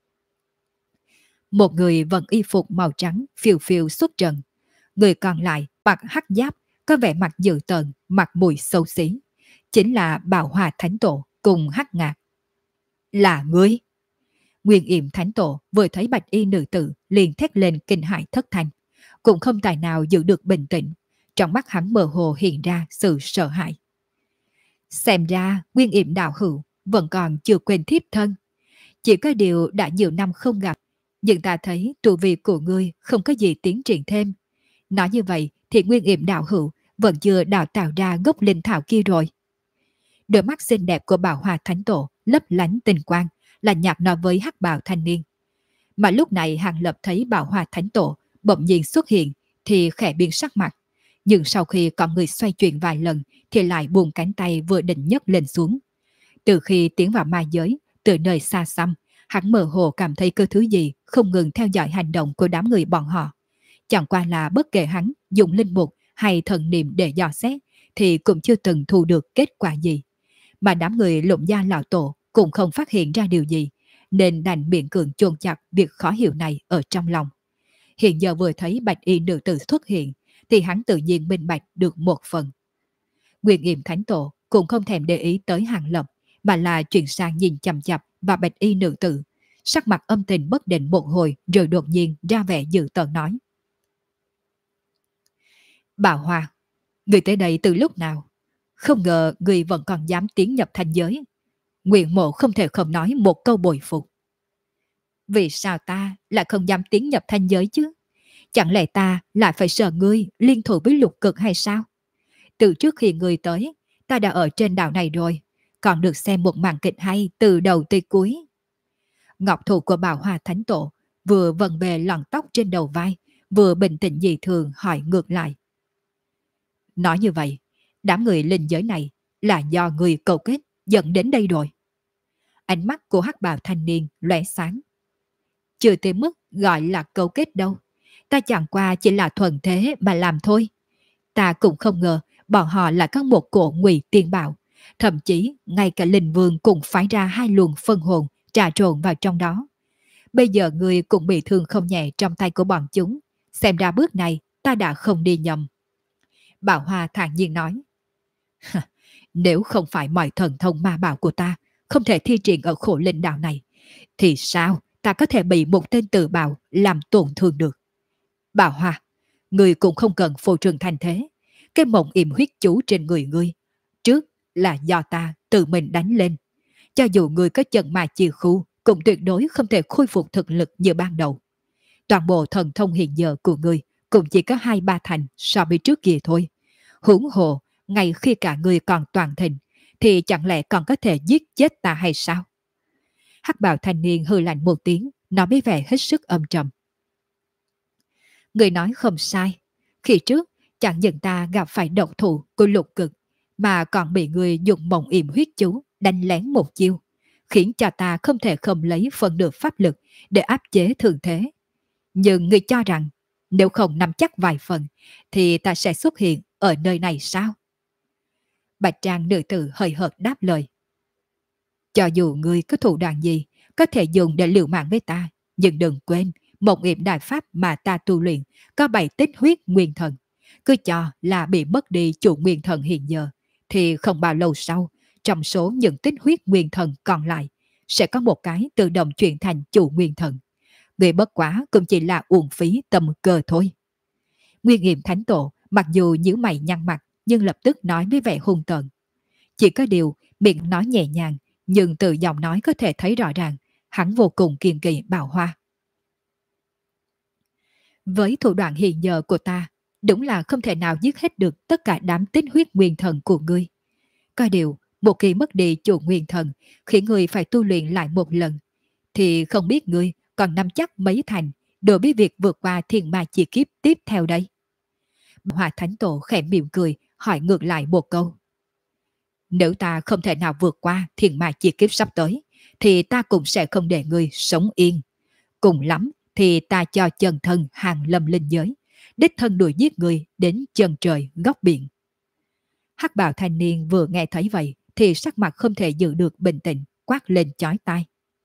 Một người vận y phục màu trắng phiêu phiêu xuất trần, người còn lại mặc hắc giáp, có vẻ mặt dữ tợn, mặt mũi xấu xí, chính là Bảo Hòa Thánh Tổ cùng Hắc Ngạc. Là ngươi? Nguyên Yểm Thánh Tổ vừa thấy bạch y nữ tử liền thét lên kinh hãi thất thanh, cũng không tài nào giữ được bình tĩnh. Trong mắt hắn mơ hồ hiện ra sự sợ hãi. Xem ra Nguyên Yểm đạo hữu vẫn còn chưa quên thiếp thân. Chỉ có điều đã nhiều năm không gặp, nhưng ta thấy tu vi của ngươi không có gì tiến triển thêm. Nói như vậy thì Nguyên Yểm đạo hữu vẫn chưa đào tạo ra gốc linh thảo kia rồi. Đôi mắt xinh đẹp của Bảo Hòa Thánh Tổ lấp lánh tinh quang, là nhạt nói với hắc bào thanh niên. Mà lúc này Hàng Lập thấy Bảo Hòa Thánh Tổ bỗng nhiên xuất hiện thì khẽ biến sắc mặt. Nhưng sau khi con người xoay chuyển vài lần thì lại buông cánh tay vừa định nhấc lên xuống. Từ khi tiến vào ma giới, từ nơi xa xăm, hắn mơ hồ cảm thấy có thứ gì không ngừng theo dõi hành động của đám người bọn họ. Chẳng qua là bất kể hắn dùng linh mục hay thần niệm để dò xét thì cũng chưa từng thu được kết quả gì. Mà đám người Lục Gia lão tổ cũng không phát hiện ra điều gì, nên đành miệng cường chôn chặt việc khó hiểu này ở trong lòng. Hiện giờ vừa thấy bạch y nữ tử xuất hiện thì hắn tự nhiên minh bạch được một phần. Nguyên Yểm Thánh Tổ cũng không thèm để ý tới Hàng Lập, mà là chuyển sang nhìn chằm chằm vào bạch y nữ tử, sắc mặt âm tình bất định một hồi rồi đột nhiên ra vẻ dữ tợn nói: Bảo Hòa, người tới đây từ lúc nào? Không ngờ người vẫn còn dám tiến nhập thanh giới. Nguyện mộ không thể không nói một câu bồi phục. Vì sao ta lại không dám tiến nhập thanh giới chứ? Chẳng lẽ ta lại phải sợ ngươi liên thủ với lục cực hay sao? Từ trước khi ngươi tới, ta đã ở trên đảo này rồi, còn được xem một màn kịch hay từ đầu tới cuối. Ngọc thủ của Bảo Hòa Thánh Tổ vừa vần về lọn tóc trên đầu vai, vừa bình tĩnh dị thường hỏi ngược lại. Nói như vậy, đám người linh giới này là do người cầu kết dẫn đến đây rồi. Ánh mắt của hắc bào thanh niên lóe sáng. Chưa tới mức gọi là cấu kết đâu, ta chẳng qua chỉ là thuần thế mà làm thôi. Ta cũng không ngờ bọn họ là có một cổ ngụy tiên bảo, thậm chí ngay cả linh vương cũng phái ra hai luồng phân hồn trà trộn vào trong đó. Bây giờ người cũng bị thương không nhẹ trong tay của bọn chúng, xem ra bước này ta đã không đi nhầm. Bảo Hoa thản nhiên nói: Nếu không phải mọi thần thông ma bảo của ta không thể thi triển ở khổ linh đạo này, thì sao ta có thể bị một tên tự bào làm tổn thương được? Bảo Hoa, người cũng không cần phô trương thành thế. Cái mộng yểm huyết chú trên người ngươi trước là do ta tự mình đánh lên. Cho dù người có chân ma chi khu cũng tuyệt đối không thể khôi phục thực lực như ban đầu. Toàn bộ thần thông hiện giờ của ngươi cũng chỉ có 2-3 thành so với trước kia thôi. Huống hồ, ngay khi cả người còn toàn thịnh, thì chẳng lẽ còn có thể giết chết ta hay sao? Hắc bào thanh niên hừ lạnh một tiếng, nói với vẻ hết sức âm trầm. Người nói không sai. Khi trước, chẳng những ta gặp phải độc thủ của lục cực, mà còn bị người dùng mộng yểm huyết chú đánh lén một chiêu, khiến cho ta không thể không lấy phần được pháp lực để áp chế thường thế. Nhưng người cho rằng, nếu không nắm chắc vài phần, thì ta sẽ xuất hiện ở nơi này sao? Bạch trang nữ tử hơi hợt đáp lời. Cho dù ngươi có thủ đoạn gì, có thể dùng để liều mạng với ta, nhưng đừng quên, một yểm đại pháp mà ta tu luyện có 7 tích huyết nguyên thần. Cứ cho là bị mất đi chủ nguyên thần hiện giờ, thì không bao lâu sau, trong số những tích huyết nguyên thần còn lại, sẽ có một cái tự động chuyển thành chủ nguyên thần. Người bất quá cũng chỉ là uổng phí tâm cơ thôi. Nguyên Nghiệm Thánh Tổ mặc dù nhíu mày nhăn mặt, nhưng lập tức nói với vẻ hung tợn. Chỉ có điều miệng nói nhẹ nhàng, nhưng từ giọng nói có thể thấy rõ ràng, hắn vô cùng kiên kỳ Bảo Hoa. Với thủ đoạn hiện giờ của ta, đúng là không thể nào giết hết được tất cả đám tích huyết nguyên thần của ngươi. Có điều, một khi mất đi chủ nguyên thần, khiến ngươi phải tu luyện lại một lần, thì không biết ngươi còn nắm chắc mấy thành đối với việc vượt qua thiên ma chi kiếp tiếp theo đây. Hòa Thánh Tổ khẽ mỉm cười, hỏi ngược lại một câu. Nếu ta không thể nào vượt qua thiên ma chi kiếp sắp tới, thì ta cũng sẽ không để ngươi sống yên. Cùng lắm thì ta cho chân thân hàng lâm linh giới, đích thân đuổi giết người đến chân trời góc biển. Hắc bào thanh niên vừa nghe thấy vậy thì sắc mặt không thể giữ được bình tĩnh, quát lên chói tai.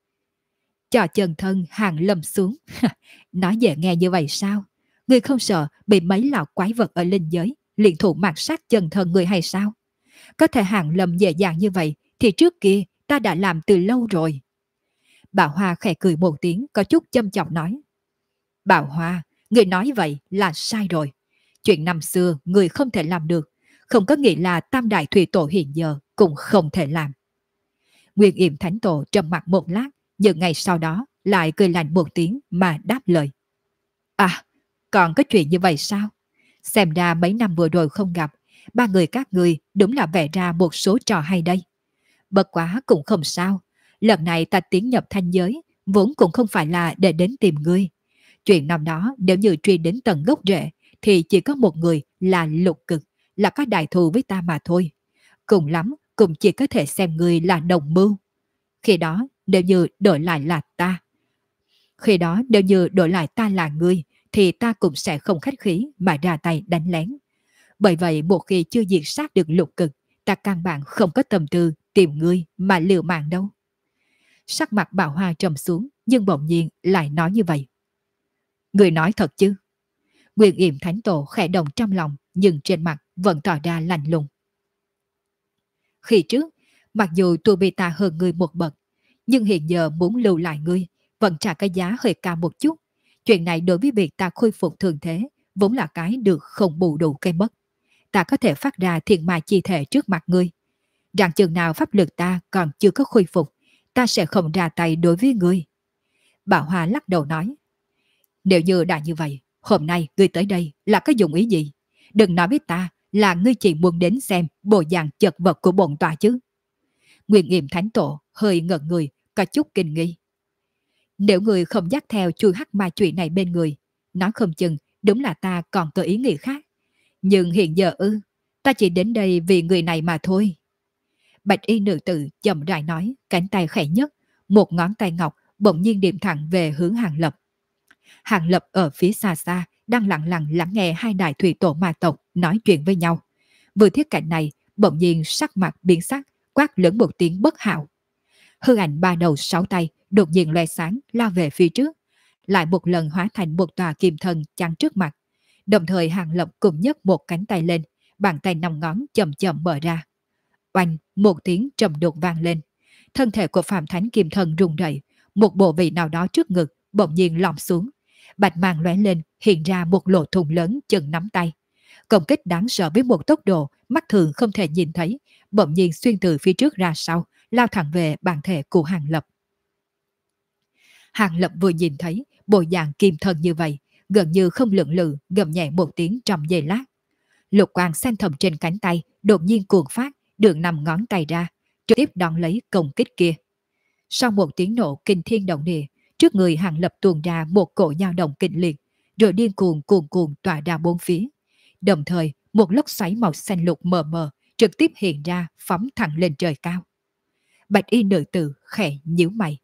Cho chân thân hàng lâm xuống. Nói dễ nghe như vậy sao? Người không sợ bị mấy lão quái vật ở linh giới liên thủ mạt sát chân thân người hay sao? Có thể hàng lâm dễ dàng như vậy thì trước kia ta đã làm từ lâu rồi. Bảo Hoa khẽ cười một tiếng, có chút châm chọc nói. Bảo Hoa, người nói vậy là sai rồi. Chuyện năm xưa người không thể làm được, không có nghĩa là Tam Đại Thủy Tổ hiện giờ cũng không thể làm. Nguyên Yểm Thánh Tổ trầm mặt một lát, nhưng ngày sau đó lại cười lạnh một tiếng mà đáp lời. À, còn có chuyện như vậy sao? Xem ra mấy năm vừa rồi không gặp, ba người các người đúng là vẽ ra một số trò hay đây. Bất quá cũng không sao, lần này ta tiến nhập thanh giới, vốn cũng không phải là để đến tìm ngươi. Chuyện năm đó nếu như truy đến tận gốc rễ, thì chỉ có một người là Lục Cực, là có đại thù với ta mà thôi. Cùng lắm, cũng chỉ có thể xem ngươi là đồng mưu. Khi đó, nếu như đổi lại là ta. Khi đó, nếu như đổi lại ta là ngươi, thì ta cũng sẽ không khách khí mà ra tay đánh lén. Bởi vậy, một khi chưa diệt sát được Lục Cực, ta căn bản không có tâm tư tìm ngươi mà liều mạng đâu. Sắc mặt Bảo Hoa trầm xuống, nhưng bỗng nhiên lại nói như vậy. Người nói thật chứ? Nguyên Yểm Thánh Tổ khẽ động trong lòng, nhưng trên mặt vẫn tỏ ra lạnh lùng. Khi trước, mặc dù tu vi ta hơn ngươi một bậc, nhưng hiện giờ muốn lưu lại ngươi, vẫn trả cái giá hơi cao một chút. Chuyện này đối với việc ta khôi phục thường thế, vốn là cái được không bù đủ cái mất. Ta có thể phát ra thiên ma chi thể trước mặt ngươi. Rằng chừng nào pháp lực ta còn chưa có khôi phục, ta sẽ không ra tay đối với ngươi. Bảo Hoa lắc đầu nói. Nếu như đã như vậy, hôm nay ngươi tới đây là có dụng ý gì? Đừng nói với ta là ngươi chỉ muốn đến xem bộ dạng chật vật của bổn tọa chứ. Nguyên Yểm Thánh Tổ hơi ngẩn người, có chút kinh nghi. Nếu người không dắt theo chui hắc ma chuyện này bên người, nói không chừng đúng là ta còn có ý nghĩ khác. Nhưng hiện giờ ta chỉ đến đây vì người này mà thôi. Bạch y nữ tử chậm rãi nói, cánh tay khẽ nhất, một ngón tay ngọc bỗng nhiên điểm thẳng về hướng Hàng Lập. Hàng Lập ở phía xa xa đang lặng lặng lắng nghe hai đại thủy tổ ma tộc nói chuyện với nhau. Vừa thiết cảnh này, bỗng nhiên sắc mặt biến sắc, quát lớn một tiếng bất hảo. Hư ảnh ba đầu sáu tay đột nhiên loe sáng lao về phía trước, lại một lần hóa thành một tòa kim thân chắn trước mặt. Đồng thời Hàng Lập cùng nhấc một cánh tay lên, bàn tay năm ngón chậm chậm mở ra. Oanh, một tiếng trầm đột vang lên. Thân thể của Phạm Thánh Kim Thân rung rẩy, một bộ vị nào đó trước ngực bỗng nhiên lom xuống. Bạch màng lóe lên, hiện ra một lỗ thủng lớn chừng nắm tay. Công kích đáng sợ với một tốc độ mắt thường không thể nhìn thấy, bỗng nhiên xuyên từ phía trước ra sau, lao thẳng về bản thể của Hàng Lập. Hàng Lập vừa nhìn thấy bộ dạng kim thân như vậy, gần như không lưỡng lự, gầm nhẹ một tiếng trong giây lát. Lục quang xanh thầm trên cánh tay đột nhiên cuồng phát, đường nằm ngón tay ra, trực tiếp đón lấy công kích kia. Sau một tiếng nổ kinh thiên động địa, trước người Hàng Lập tuôn ra một cỗ dao động kịch liệt, rồi điên cuồng cuồn cuộn tỏa ra bốn phía. Đồng thời, một lốc xoáy màu xanh lục mờ mờ trực tiếp hiện ra, phóng thẳng lên trời cao. Bạch y nữ tử khẽ nhíu mày.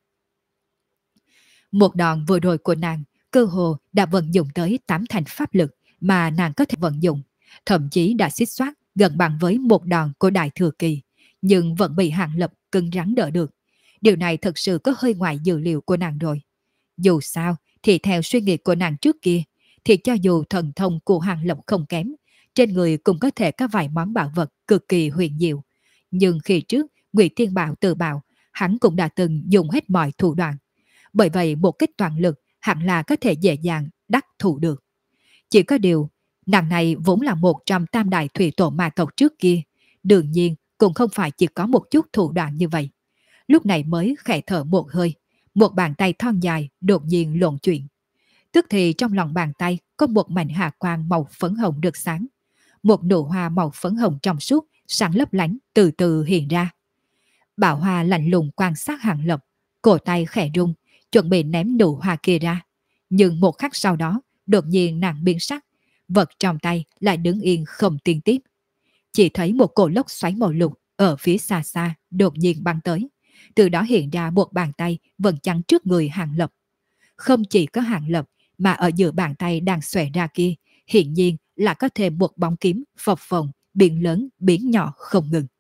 Một đòn vừa rồi của nàng cơ hồ đã vận dụng tới 8 thành pháp lực mà nàng có thể vận dụng, thậm chí đã xích xoát gần bằng với một đòn của Đại Thừa Kỳ, nhưng vẫn bị Hàng Lập cứng rắn đỡ được. Điều này thật sự có hơi ngoài dự liệu của nàng rồi. Dù sao, thì theo suy nghĩ của nàng trước kia, thì cho dù thần thông của Hàng Lập không kém, trên người cũng có thể có vài món bảo vật cực kỳ huyền diệu. Nhưng khi trước, Ngụy Thiên Bảo tự bảo, hắn cũng đã từng dùng hết mọi thủ đoạn. Bởi vậy một kích toàn lực hẳn là có thể dễ dàng đắc thủ được. Chỉ có điều, nàng này vốn là một trong tam đại thủy tổ ma tộc trước kia, đương nhiên cũng không phải chỉ có một chút thủ đoạn như vậy. Lúc này mới khẽ thở một hơi, một bàn tay thon dài đột nhiên lộn chuyển. Tức thì trong lòng bàn tay có một mảnh hà quang màu phấn hồng rực sáng. Một nụ hoa màu phấn hồng trong suốt, sáng lấp lánh từ từ hiện ra. Bảo Hoa lạnh lùng quan sát Hàng Lập, cổ tay khẽ rung, chuẩn bị ném nụ hoa kia ra. Nhưng một khắc sau đó, đột nhiên nàng biến sắc, vật trong tay lại đứng yên không tiến tiếp. Chỉ thấy một cổ lốc xoáy màu lục ở phía xa xa đột nhiên băng tới. Từ đó hiện ra một bàn tay vẫn chắn trước người Hàng Lập. Không chỉ có Hàng Lập, mà ở giữa bàn tay đang xòe ra kia, hiện nhiên là có thêm một bóng kiếm phập phồng, biến lớn, biến nhỏ không ngừng.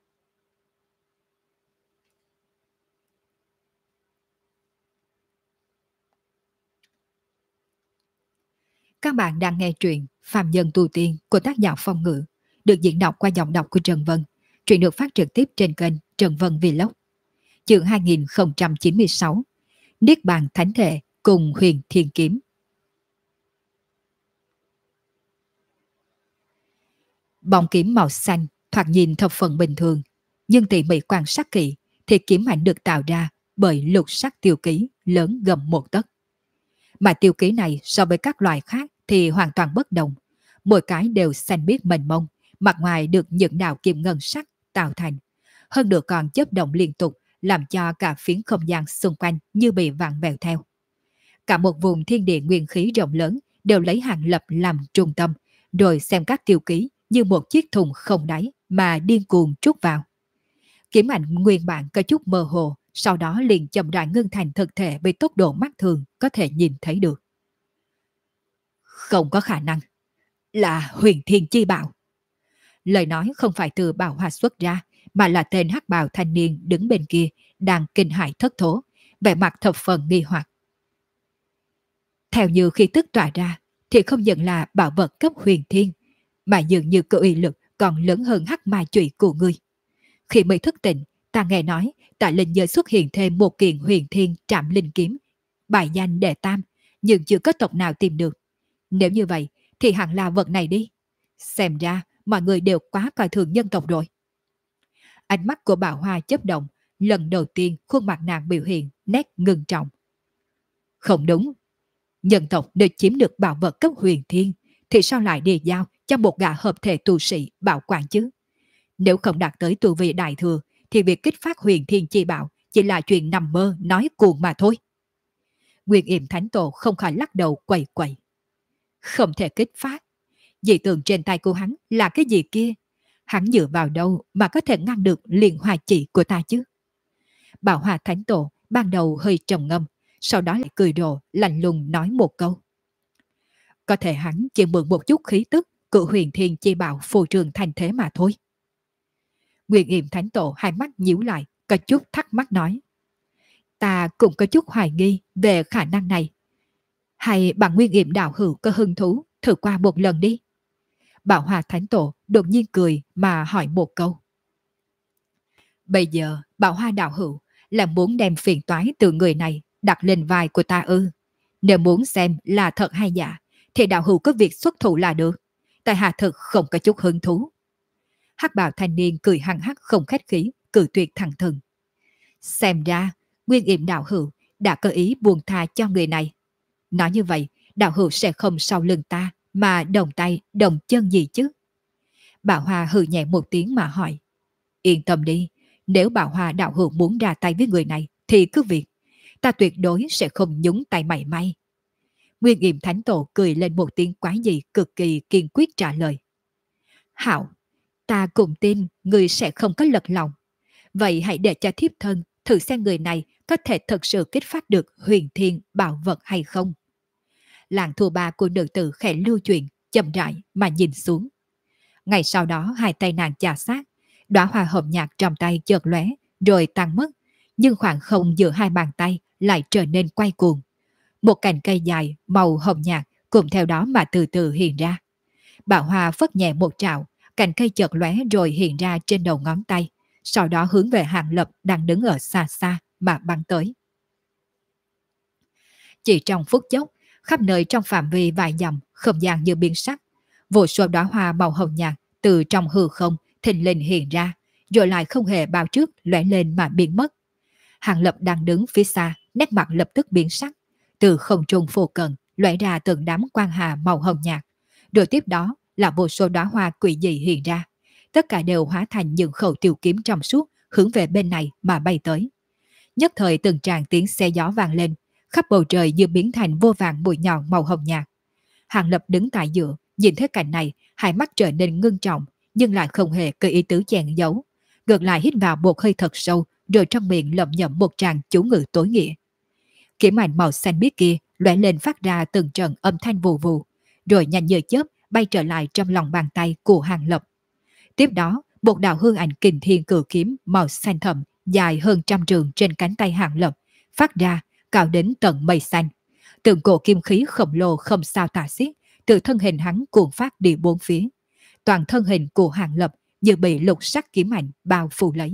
Các bạn đang nghe truyện Phàm Nhân Tu Tiên của tác giả Phong Ngữ, được diễn đọc qua giọng đọc của Trần Vân. Truyện được phát trực tiếp trên kênh Trần Vân Vlog. Chương 2096, Niết Bàn Thánh Thể cùng Huyền Thiên Kiếm. Bóng kiếm màu xanh thoạt nhìn thập phần bình thường, nhưng tỉ mỉ quan sát kỹ thì kiếm ảnh được tạo ra bởi lục sắc tiêu ký lớn gầm một tấc. Mà tiêu ký này so với các loại khác thì hoàn toàn bất đồng. Mỗi cái đều xanh biếc mênh mông, mặt ngoài được những đạo kim ngân sắc tạo thành. Hơn nữa còn chớp động liên tục, làm cho cả phiến không gian xung quanh như bị vặn vẹo theo. Cả một vùng thiên địa nguyên khí rộng lớn đều lấy Hàng Lập làm trung tâm, rồi xem các tiêu ký như một chiếc thùng không đáy mà điên cuồng trút vào. Kiếm ảnh nguyên bản có chút mơ hồ, sau đó liền chậm rãi ngưng thành thực thể với tốc độ mắt thường có thể nhìn thấy được. Không có khả năng, là Huyền Thiên Chi Bảo. Lời nói không phải từ Bảo Hoa xuất ra, mà là tên hắc bào thanh niên đứng bên kia đang kinh hãi thất thố, vẻ mặt thập phần nghi hoặc. Theo như khi tức tỏa ra, thì không những là bảo vật cấp huyền thiên, mà dường như cơ uy lực còn lớn hơn hắc ma chủy của ngươi. Khi mới thức tỉnh, ta nghe nói tại linh giới xuất hiện thêm một kiện huyền thiên trạm linh kiếm, bài danh đệ tam, nhưng chưa có tộc nào tìm được. Nếu như vậy, thì hẳn là vật này đi. Xem ra, mọi người đều quá coi thường nhân tộc rồi. Ánh mắt của Bảo Hoa chớp động, lần đầu tiên khuôn mặt nàng biểu hiện nét ngưng trọng. Không đúng, nhân tộc nếu chiếm được bảo vật cấp huyền thiên, thì sao lại đi giao cho một gã hợp thể tu sĩ bảo quản chứ? Nếu không đạt tới tu vi đại thừa, thì việc kích phát huyền thiên chi bảo chỉ là chuyện nằm mơ nói cuồng mà thôi. Nguyên Yểm Thánh Tổ không khỏi lắc đầu quẩy quẩy. Không thể kích phát. Dị tượng trên tay của hắn là cái gì kia? Hắn dựa vào đâu mà có thể ngăn được liền hòa chỉ của ta chứ? Bảo Hòa Thánh Tổ ban đầu hơi trầm ngâm, sau đó lại cười rộ lạnh lùng nói một câu. Có thể hắn chỉ mượn một chút khí tức của huyền thiên chi bảo phù trường thành thế mà thôi. Nguyên Yểm Thánh Tổ hai mắt nhíu lại, có chút thắc mắc nói. Ta cũng có chút hoài nghi về khả năng này. Hay bằng Nguyên Yểm đạo hữu có hứng thú thử qua một lần đi. Bảo Hòa Thánh Tổ đột nhiên cười mà hỏi một câu. Bây giờ Bảo Hoa đạo hữu là muốn đem phiền toái từ người này đặt lên vai của ta ư? Nếu muốn xem là thật hay giả, thì đạo hữu có việc xuất thủ là được. Tại hạ thực không có chút hứng thú. Hắc bào thanh niên cười hăng hắc không khách khí, cự tuyệt thẳng thừng. Xem ra, Nguyên Yểm đạo hữu đã có ý buông tha cho người này. Nói như vậy, đạo hữu sẽ không sau lưng ta mà đồng tay đồng chân gì chứ? Bảo Hoa hừ nhẹ một tiếng mà hỏi. Yên tâm đi, nếu Bảo Hoa đạo hữu muốn ra tay với người này thì cứ việc. Ta tuyệt đối sẽ không nhúng tay mảy may. Nguyên Yểm Thánh Tổ cười lên một tiếng quái dị cực kỳ kiên quyết trả lời. Hảo, ta cũng tin người sẽ không có lật lòng. Vậy hãy để cho thiếp thân thử xem người này có thể thực sự kích phát được huyền thiên bảo vật hay không. Làng thua ba của nữ tử khẽ lưu chuyện, chậm rãi mà nhìn xuống. Ngày sau đó hai tay nàng chà sát, đóa hoa hồng nhạt trong tay chợt lóe rồi tan mất, nhưng khoảng không giữa hai bàn tay lại trở nên quay cuồng. Một cành cây dài màu hồng nhạt cùng theo đó mà từ từ hiện ra. Bạo hoa phất nhẹ một trạo, cành cây chợt lóe rồi hiện ra trên đầu ngón tay, sau đó hướng về Hàng Lập đang đứng ở xa xa mà bắn tới. Chỉ trong phút chốc, khắp nơi trong phạm vi vài dặm, không gian như biến sắc. Vô số đóa hoa màu hồng nhạt từ trong hư không thình lình hiện ra, rồi lại không hề bao trước lóe lên mà biến mất. Hàng Lập đang đứng phía xa, nét mặt lập tức biến sắc. Từ không trung phù cận lóe ra từng đám quang hà màu hồng nhạt, rồi tiếp đó là vô số đóa hoa quỷ dị hiện ra. Tất cả đều hóa thành những khẩu tiểu kiếm trong suốt hướng về bên này mà bay tới. Nhất thời từng tràng tiếng xe gió vang lên, khắp bầu trời như biến thành vô vàng bụi nhọn màu hồng nhạt. Hàng Lập đứng tại giữa, nhìn thấy cảnh này, hai mắt trở nên ngưng trọng, nhưng lại không hề có ý tứ chèn giấu. Ngược lại hít vào một hơi thật sâu, rồi trong miệng lẩm nhẩm một tràng chú ngữ tối nghĩa. Kiếm ảnh màu xanh biếc kia lóe lên phát ra từng trận âm thanh vù vù, rồi nhanh như chớp bay trở lại trong lòng bàn tay của Hàng Lập. Tiếp đó, một đạo hương ảnh kình thiên cử kiếm màu xanh thẫm dài hơn trăm trường trên cánh tay Hàng Lập phát ra, cao đến tận mây xanh. Từng cổ kim khí khổng lồ không sao tả xiết, từ thân hình hắn cuồng phát đi bốn phía. Toàn thân hình của Hàng Lập như bị lục sắc kiếm ảnh bao phủ lấy.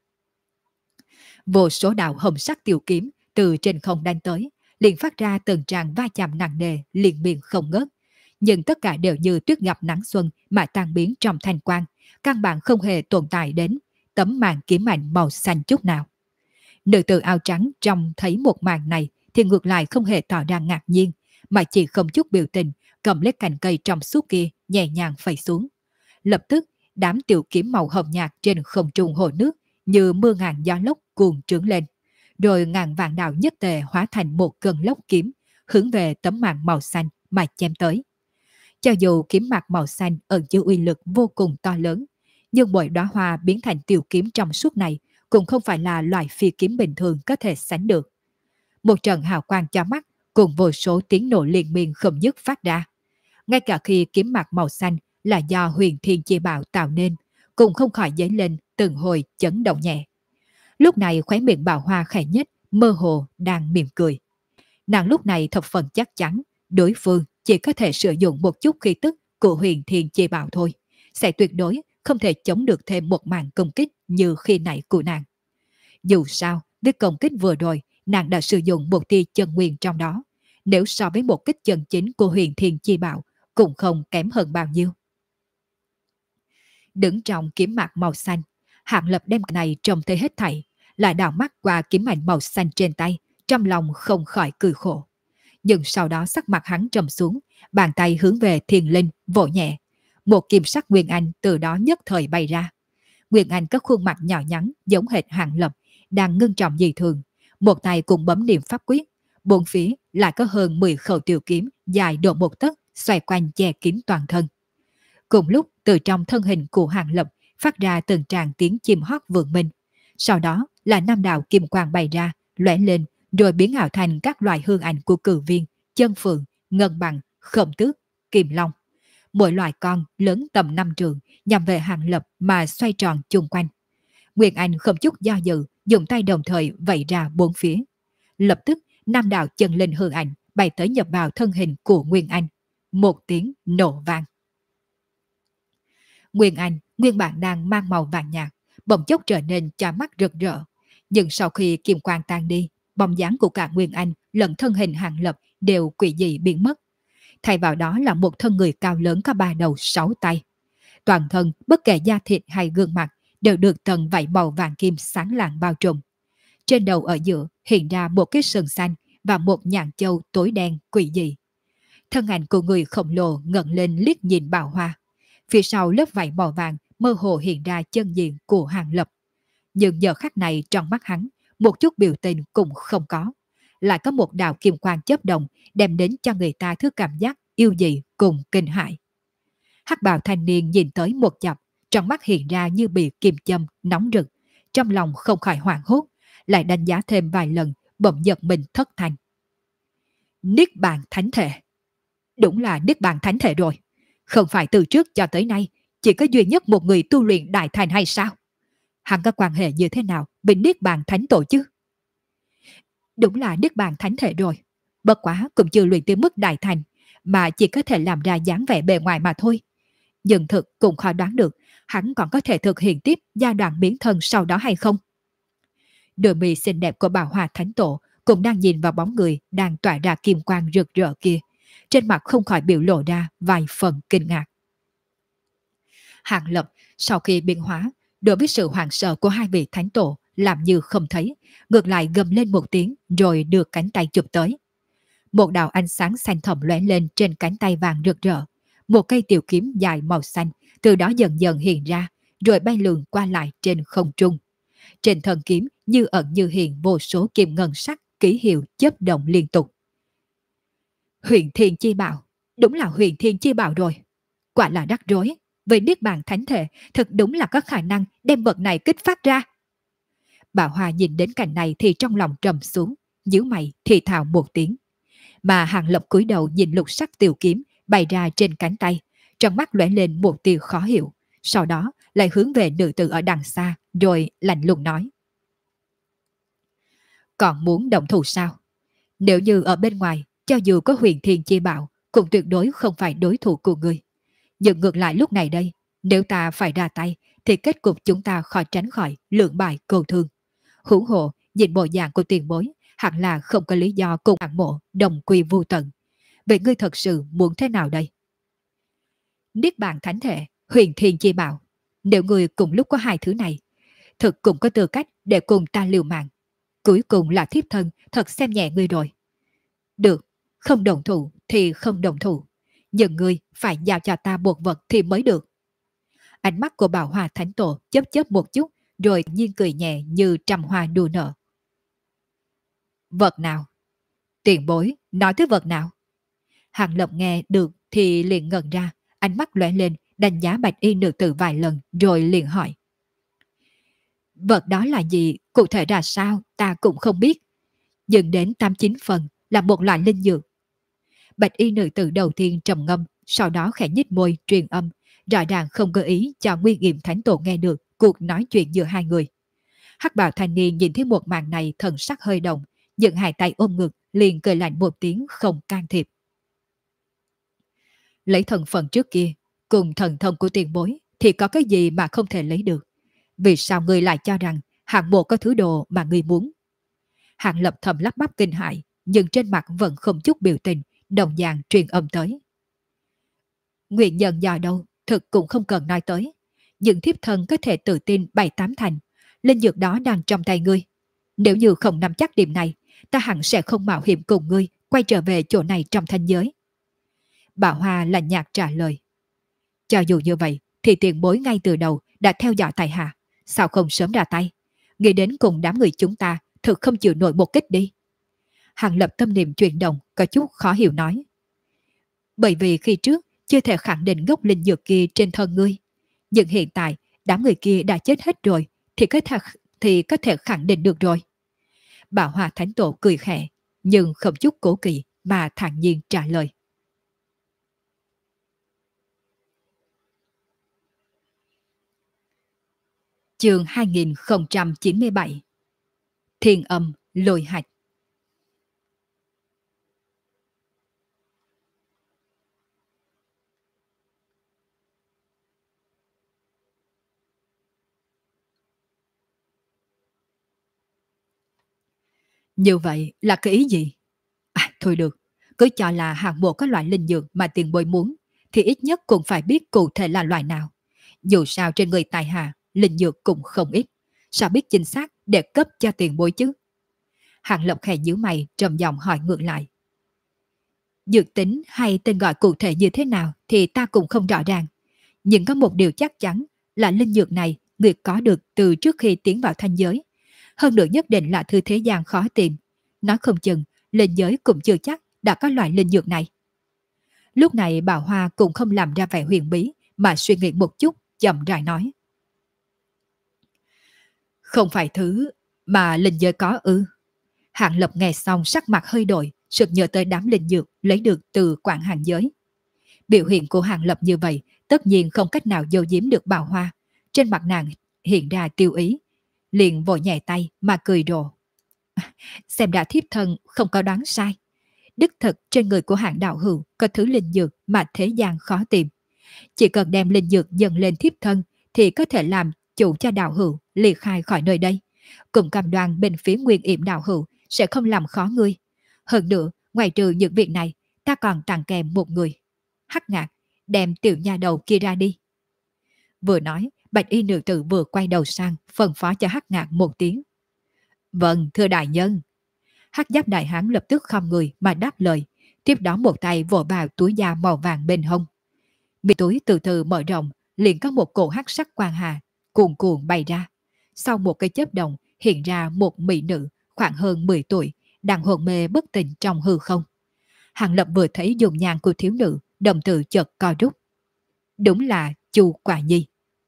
Vô số đạo hồng sắc tiểu kiếm từ trên không đánh tới, liền phát ra từng tràng va chạm nặng nề liên miên không ngớt. Nhưng tất cả đều như tuyết gặp nắng xuân mà tan biến trong thanh quang, căn bản không hề tồn tại đến tấm màn kiếm ảnh màu xanh chút nào. Nữ tử áo trắng trông thấy một màn này thì ngược lại không hề tỏ ra ngạc nhiên, mà chỉ không chút biểu tình, cầm lấy cành cây trong suốt kia nhẹ nhàng phẩy xuống. Lập tức, đám tiểu kiếm màu hồng nhạt trên không trung hồ nước như mưa ngàn gió lốc cuồn trướng lên, rồi ngàn vạn đạo nhất tề hóa thành một cơn lốc kiếm hướng về tấm màn màu xanh mà chém tới. Cho dù kiếm mạc màu xanh ẩn chứa uy lực vô cùng to lớn, nhưng mỗi đóa hoa biến thành tiểu kiếm trong suốt này cũng không phải là loại phi kiếm bình thường có thể sánh được. Một trận hào quang chói mắt cùng vô số tiếng nổ liên miên không dứt phát ra. Ngay cả khi kiếm mạc màu xanh là do Huyền Thiên Chi Bảo tạo nên, cũng không khỏi dấy lên từng hồi chấn động nhẹ. Lúc này khóe miệng Bảo Hoa khẽ nhếch, mơ hồ đang mỉm cười. Nàng lúc này thập phần chắc chắn đối phương chỉ có thể sử dụng một chút khí tức của Huyền Thiên Chi Bảo thôi, sẽ tuyệt đối không thể chống được thêm một màn công kích như khi nãy của nàng. Dù sao, với công kích vừa rồi, nàng đã sử dụng một tia chân nguyên trong đó. Nếu so với một kích chân chính của Huyền Thiên Chi Bảo, cũng không kém hơn bao nhiêu. Đứng trong kiếm mạc màu xanh, Hạng Lập đem này trông thấy hết thảy, lại đảo mắt qua kiếm ảnh màu xanh trên tay, trong lòng không khỏi cười khổ. Nhưng sau đó sắc mặt hắn trầm xuống, bàn tay hướng về Thiên Linh vỗ nhẹ. Một kim sắc Nguyên Anh từ đó nhất thời bay ra. Nguyên Anh có khuôn mặt nhỏ nhắn giống hệt Hạng Lập, đang ngưng trọng dị thường. Một tay cùng bấm niệm pháp quyết, bốn phía lại có hơn 10 khẩu tiểu kiếm dài độ một tấc xoay quanh che kín toàn thân. Cùng lúc từ trong thân hình của Hạng Lập phát ra từng tràng tiếng chim hót vượng minh. Sau đó là năm đạo kim quang bay ra, lóe lên rồi biến ảo thành các loại hương ảnh của cử viên, chân phượng, ngân bằng, khổng tước, kim long. Mỗi loại con lớn tầm 5 trường nhằm về Hạng Lập mà xoay tròn chung quanh. Nguyên Anh không chút do dự, dùng tay đồng thời vẩy ra bốn phía. Lập tức, năm đạo chân linh hương ảnh bay tới nhập vào thân hình của Nguyên Anh. Một tiếng nổ vang. Nguyên Anh nguyên bản đang mang màu vàng nhạt, bỗng chốc trở nên chói mắt rực rỡ. Nhưng sau khi kim quang tan đi, bóng dáng của cả Nguyên Anh lẫn thân hình Hạng Lập đều quỷ dị biến mất. Thay vào đó là một thân người cao lớn có 3 đầu 6 tay. Toàn thân, bất kể da thịt hay gương mặt, đều được tầng vảy màu vàng kim sáng lạng bao trùm. Trên đầu ở giữa hiện ra một cái sừng xanh và một nhạn châu tối đen quỷ dị. Thân ảnh của người khổng lồ ngẩng lên liếc nhìn Bảo Hoa. Phía sau lớp vảy màu vàng mơ hồ hiện ra chân diện của Hàng Lập. Nhưng giờ khắc này trong mắt hắn, một chút biểu tình cũng không có. Lại có một đạo kim quang chớp động đem đến cho người ta thứ cảm giác yêu dị cùng kinh hãi. Hắc bào thanh niên nhìn tới một chập, trong mắt hiện ra như bị kim châm nóng rực, trong lòng không khỏi hoảng hốt, lại đánh giá thêm vài lần, bỗng giật mình thất thanh. Niết bàn thánh thể. Đúng là Niết bàn thánh thể rồi. Không phải từ trước cho tới nay, chỉ có duy nhất một người tu luyện đại thành hay sao? Hắn có quan hệ như thế nào với Niết Bàn Thánh Tổ chứ? Đúng là Niết Bàn Thánh Thể rồi. Bất quá cũng chưa luyện tới mức đại thành, mà chỉ có thể làm ra dáng vẻ bề ngoài mà thôi. Nhưng thực cũng khó đoán được hắn còn có thể thực hiện tiếp giai đoạn biến thân sau đó hay không. Đôi mi xinh đẹp của Bảo Hòa Thánh Tổ cũng đang nhìn vào bóng người đang tỏa ra kim quang rực rỡ kia. Trên mặt không khỏi biểu lộ ra vài phần kinh ngạc. Hàng Lập sau khi biến hóa, đối với sự hoảng sợ của hai vị Thánh Tổ làm như không thấy, ngược lại gầm lên một tiếng rồi đưa cánh tay chụp tới. Một đạo ánh sáng xanh thẳm lóe lên trên cánh tay vàng rực rỡ. Một cây tiểu kiếm dài màu xanh từ đó dần dần hiện ra, rồi bay lượn qua lại trên không trung. Trên thân kiếm như ẩn như hiện vô số kim ngân sắc ký hiệu chớp động liên tục. Huyền Thiên Chi Bảo, đúng là Huyền Thiên Chi Bảo rồi. Quả là rắc rối, với Niết Bàn Thánh Thể thật đúng là có khả năng đem vật này kích phát ra. Bảo Hòa nhìn đến cảnh này thì trong lòng trầm xuống, nhíu mày thì thào một tiếng. Mà Hàng Lập cúi đầu nhìn lục sắc tiểu kiếm bày ra trên cánh tay, trong mắt lóe lên một tia khó hiểu, sau đó lại hướng về nữ tử ở đằng xa, rồi lạnh lùng nói: còn muốn động thủ sao? Nếu như ở bên ngoài, cho dù có Huyền Thiên Chi Bảo, cũng tuyệt đối không phải đối thủ của ngươi. Nhưng ngược lại lúc này đây, nếu ta phải ra tay, thì kết cục chúng ta khó tránh khỏi lưỡng bại câu thương. Huống hồ, nhìn bộ dạng của tiền bối, hẳn là không có lý do cùng hạng mộ đồng quy vu tận. Vậy ngươi thật sự muốn thế nào đây? Niết Bàn Thánh Thể, Huyền Thiên Chi Bảo, nếu ngươi cùng lúc có hai thứ này, thực cũng có tư cách để cùng ta liều mạng. Cuối cùng là thiếp thân thật xem nhẹ ngươi rồi. Được, không đồng thủ thì không đồng thủ, nhưng ngươi phải giao cho ta một vật thì mới được. Ánh mắt của Bảo Hòa Thánh Tổ chớp chớp một chút, rồi nhiên cười nhẹ như trăm hoa đua nở. Vật nào? Tiền bối, nói tới vật nào? Hàng Lập nghe được thì liền ngẩn ra, ánh mắt lóe lên, đánh giá bạch y nữ tử vài lần, rồi liền hỏi. Vật đó là gì, cụ thể ra sao, ta cũng không biết. Nhưng đến 89 phần là một loại linh dược. Bạch y nữ tử đầu tiên trầm ngâm, sau đó khẽ nhếch môi truyền âm, rõ ràng không gợi ý cho Nguyên Nghiệm Thánh Tổ nghe được cuộc nói chuyện giữa hai người. Hắc bào thanh niên nhìn thấy một màn này thần sắc hơi động, dựng hai tay ôm ngực, liền cười lạnh một tiếng không can thiệp. Lấy thần phận trước kia, cùng thần thông của tiền bối, thì có cái gì mà không thể lấy được? Vì sao ngươi lại cho rằng hạng bộ có thứ đồ mà ngươi muốn? Hạng Lập thầm lắp bắp kinh hãi, nhưng trên mặt vẫn không chút biểu tình, đồng dạng truyền âm tới. Nguyên nhân do đâu, thực cũng không cần nói tới. Nhưng thiếp thân có thể tự tin 7-8 thành, linh dược đó đang trong tay ngươi. Nếu như không nắm chắc điểm này, ta hẳn sẽ không mạo hiểm cùng ngươi quay trở về chỗ này trong thanh giới. Bảo Hoa lạnh nhạt trả lời. Cho dù như vậy, thì tiền bối ngay từ đầu đã theo dõi tại hạ, sao không sớm ra tay? Nghĩ đến cùng đám người chúng ta, thực không chịu nổi một kích đi. Hàng Lập tâm niệm chuyển động, có chút khó hiểu nói. Bởi vì khi trước chưa thể khẳng định gốc linh dược kia trên thân ngươi, nhưng hiện tại đám người kia đã chết hết rồi, thì có thể khẳng định được rồi. Bảo Hòa Thánh Tổ cười khẽ, nhưng không chút cố kỵ mà thản nhiên trả lời. Chương 2097. Thiên Âm Lôi Hạch. Như vậy là cái ý gì? À, thôi được, cứ cho là hạng bộ có loại linh dược mà tiền bối muốn, thì ít nhất cũng phải biết cụ thể là loại nào. Dù sao trên người tài hạ, linh dược cũng không ít, sao biết chính xác để cấp cho tiền bối chứ? Hàng Lập khẽ nhíu mày trầm giọng hỏi ngược lại. Dược tính hay tên gọi cụ thể như thế nào thì ta cũng không rõ ràng. Nhưng có một điều chắc chắn là linh dược này người có được từ trước khi tiến vào thanh giới. Hơn nữa nhất định là thư thế gian khó tìm. Nói không chừng, linh giới cũng chưa chắc đã có loại linh dược này. Lúc này Bảo Hoa cũng không làm ra vẻ huyền bí mà suy nghĩ một chút, chậm rãi nói. Không phải thứ mà linh giới có ư? Hạng Lập nghe xong sắc mặt hơi đổi, sực nhớ tới đám linh dược lấy được từ quảng hàng giới. Biểu hiện của Hạng Lập như vậy Tất nhiên không cách nào giấu giếm được Bảo Hoa. Trên mặt nàng hiện ra tiêu ý, liền vội nhẹ tay mà cười rộ. Xem ra thiếp thân không có đoán sai. Đích thực trên người của hạng đạo hữu có thứ linh dược mà thế gian khó tìm. Chỉ cần đem linh dược dần lên thiếp thân thì có thể làm chủ cho đạo hữu ly khai khỏi nơi đây. Cùng cam đoan bên phía Nguyên Yểm đạo hữu sẽ không làm khó ngươi. Hơn nữa, ngoài trừ những việc này, ta còn tặng kèm một người. Hắc Ngạc, đem tiểu nha đầu kia ra đi. Vừa nói, bạch y nữ tử vừa quay đầu sang, phân phó cho Hắc Ngạc một tiếng. Vâng, thưa đại nhân. Hắc giáp đại hán lập tức khom người mà đáp lời, tiếp đó một tay vỗ vào túi da màu vàng bên hông. Miệng túi từ từ mở rộng, liền có một cổ hắc sắc quang hà cuồn cuộn bay ra. Sau một cái chớp động, hiện ra một mỹ nữ khoảng hơn 10 tuổi, đang hồn mê bất tỉnh trong hư không. Hàng Lập vừa thấy dùng nhang của thiếu nữ, đồng tử chợt co rút. Đúng là Chu Quả Nhi.